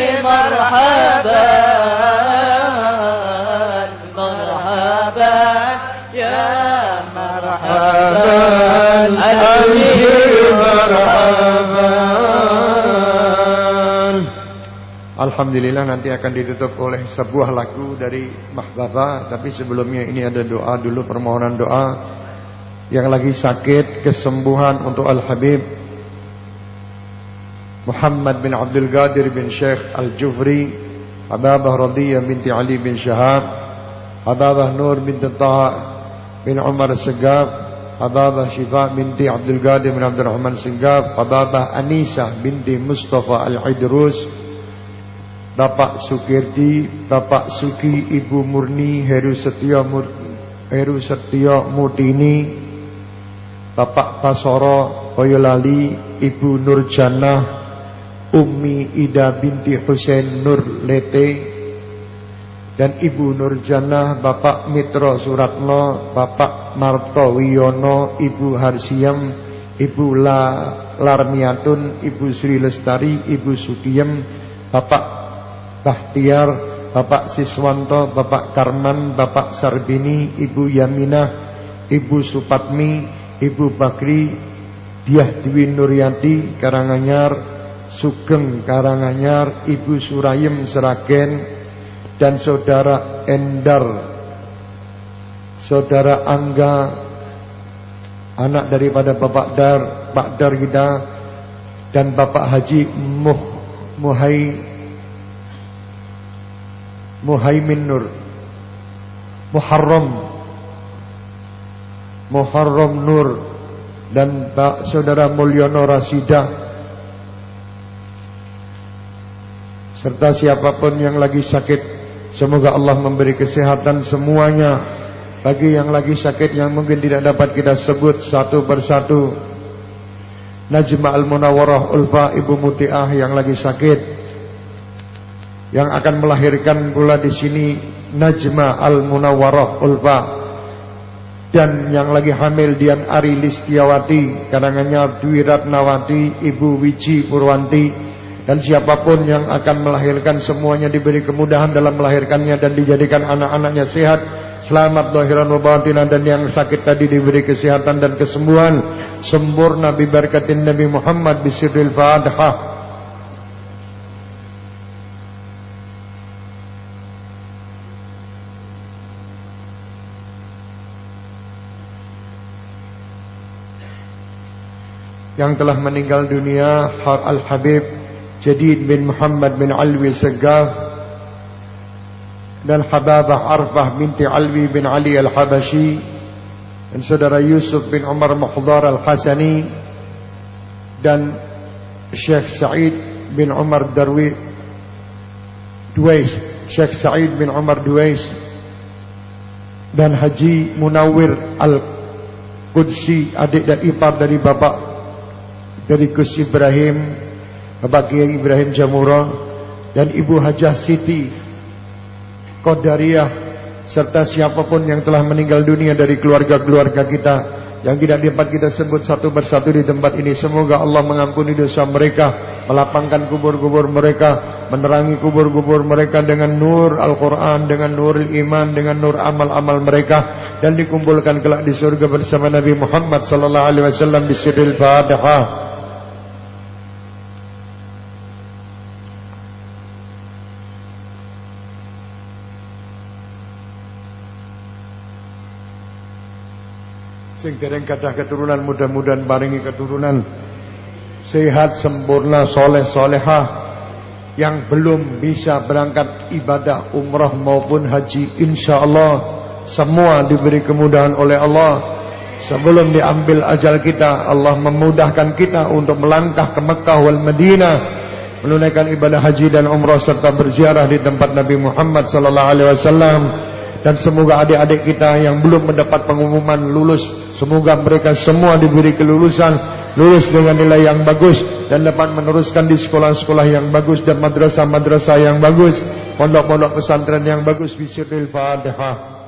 Alhamdulillah nanti akan ditutup oleh sebuah lagu dari Mahbaba. Tapi sebelumnya ini ada doa dulu, permohonan doa. Yang lagi sakit, kesembuhan untuk Al-Habib Muhammad bin Abdul Qadir bin Syekh Al-Jufri, Hababah Radiyah binti Ali bin Syahab, Hababah Nur binti Taha bin Umar Segaf, Hababah Syifa binti Abdul Qadir bin Abdul Rahman Segaf, Hababah Anisa binti Mustafa Al-Idrus, Bapak Sukirdi, Bapak Suki, Ibu Murni, Heru Setio Mutini, Bapak Pasoro Boyolali, Ibu Nurjanah, Ummi Ida binti Husain Nur Lete, dan Ibu Nurjanah, Bapak Mitro Suratno, Bapak Marto Wiyono, Ibu Harsiam, Ibu Larmiatun, Ibu Sri Lestari, Ibu Sudiem, Bapak Bahtiar, Bapak Siswanto, Bapak Karman, Bapak Sarbini, Ibu Yaminah, Ibu Supatmi, Ibu Bakri, Diah Dwi Nuryati Karanganyar, Sugeng Karanganyar, Ibu Surayem Seragen, dan Saudara Endar, Saudara Angga, anak daripada Pak Dar kita, dan Bapak Haji Muhaimin Nur, Muharram Nur, dan Pak Saudara Mulyono Rasidah, serta siapapun yang lagi sakit, semoga Allah memberi kesehatan semuanya. Bagi yang lagi sakit yang mungkin tidak dapat kita sebut satu persatu, Najma Al-Munawwarah Ulfa Ibu Mutiah yang lagi sakit, yang akan melahirkan pula di sini Najma Al-Munawwarah Ulfa, dan yang lagi hamil Dian Ari Listiawati, Karanganyar Dwi Ratnawati, Ibu Wiji Purwanti, dan siapapun yang akan melahirkan semuanya diberi kemudahan dalam melahirkannya dan dijadikan anak-anaknya sehat, selamat lahiran wa batinan, dan yang sakit tadi diberi kesehatan dan kesembuhan sempurna bi barakatin Nabi Muhammad bisirril Fatihah. Yang telah meninggal dunia Al-Habib Jadid bin Muhammad bin Alwi Segaf, dan Hababah Arfah binti Alwi bin Ali Al-Habashi, dan Saudara Yusuf bin Umar Muhdar Al-Hasani, dan Syekh Said bin Umar Duwais, Syekh Said bin Umar Duwais, dan Haji Munawir Al-Qudsi, adik dan ipar dari Bapak dari Gus Ibrahim, Bapak Kiai Ibrahim Jamura, dan Ibu Hajah Siti Qadariyah, serta siapapun yang telah meninggal dunia dari keluarga-keluarga kita yang tidak dapat kita sebut satu persatu di tempat ini. Semoga Allah mengampuni dosa mereka, melapangkan kubur-kubur mereka, menerangi kubur-kubur mereka dengan nur Al-Quran, dengan nurul iman, dengan nur amal-amal mereka, dan dikumpulkan kelak di surga bersama Nabi Muhammad sallallahu alaihi wasallam bisirril Fatihah. Sing dereng kadah keturunan, mudah-mudahan paringi keturunan sehat, sempurna, soleh, solehah. Yang belum bisa berangkat ibadah umrah maupun haji, insya Allah semua diberi kemudahan oleh Allah. Sebelum diambil ajal kita, Allah memudahkan kita untuk melangkah ke Mekah wal Madinah, menunaikan ibadah haji dan umrah serta berziarah di tempat Nabi Muhammad sallallahu alaihi wasallam. Dan semoga adik-adik kita yang belum mendapat pengumuman lulus, semoga mereka semua diberi kelulusan, lulus dengan nilai yang bagus, dan dapat meneruskan di sekolah-sekolah yang bagus dan madrasah-madrasah yang bagus, pondok-pondok pesantren yang bagus. Bismillahirrahmanirrahim.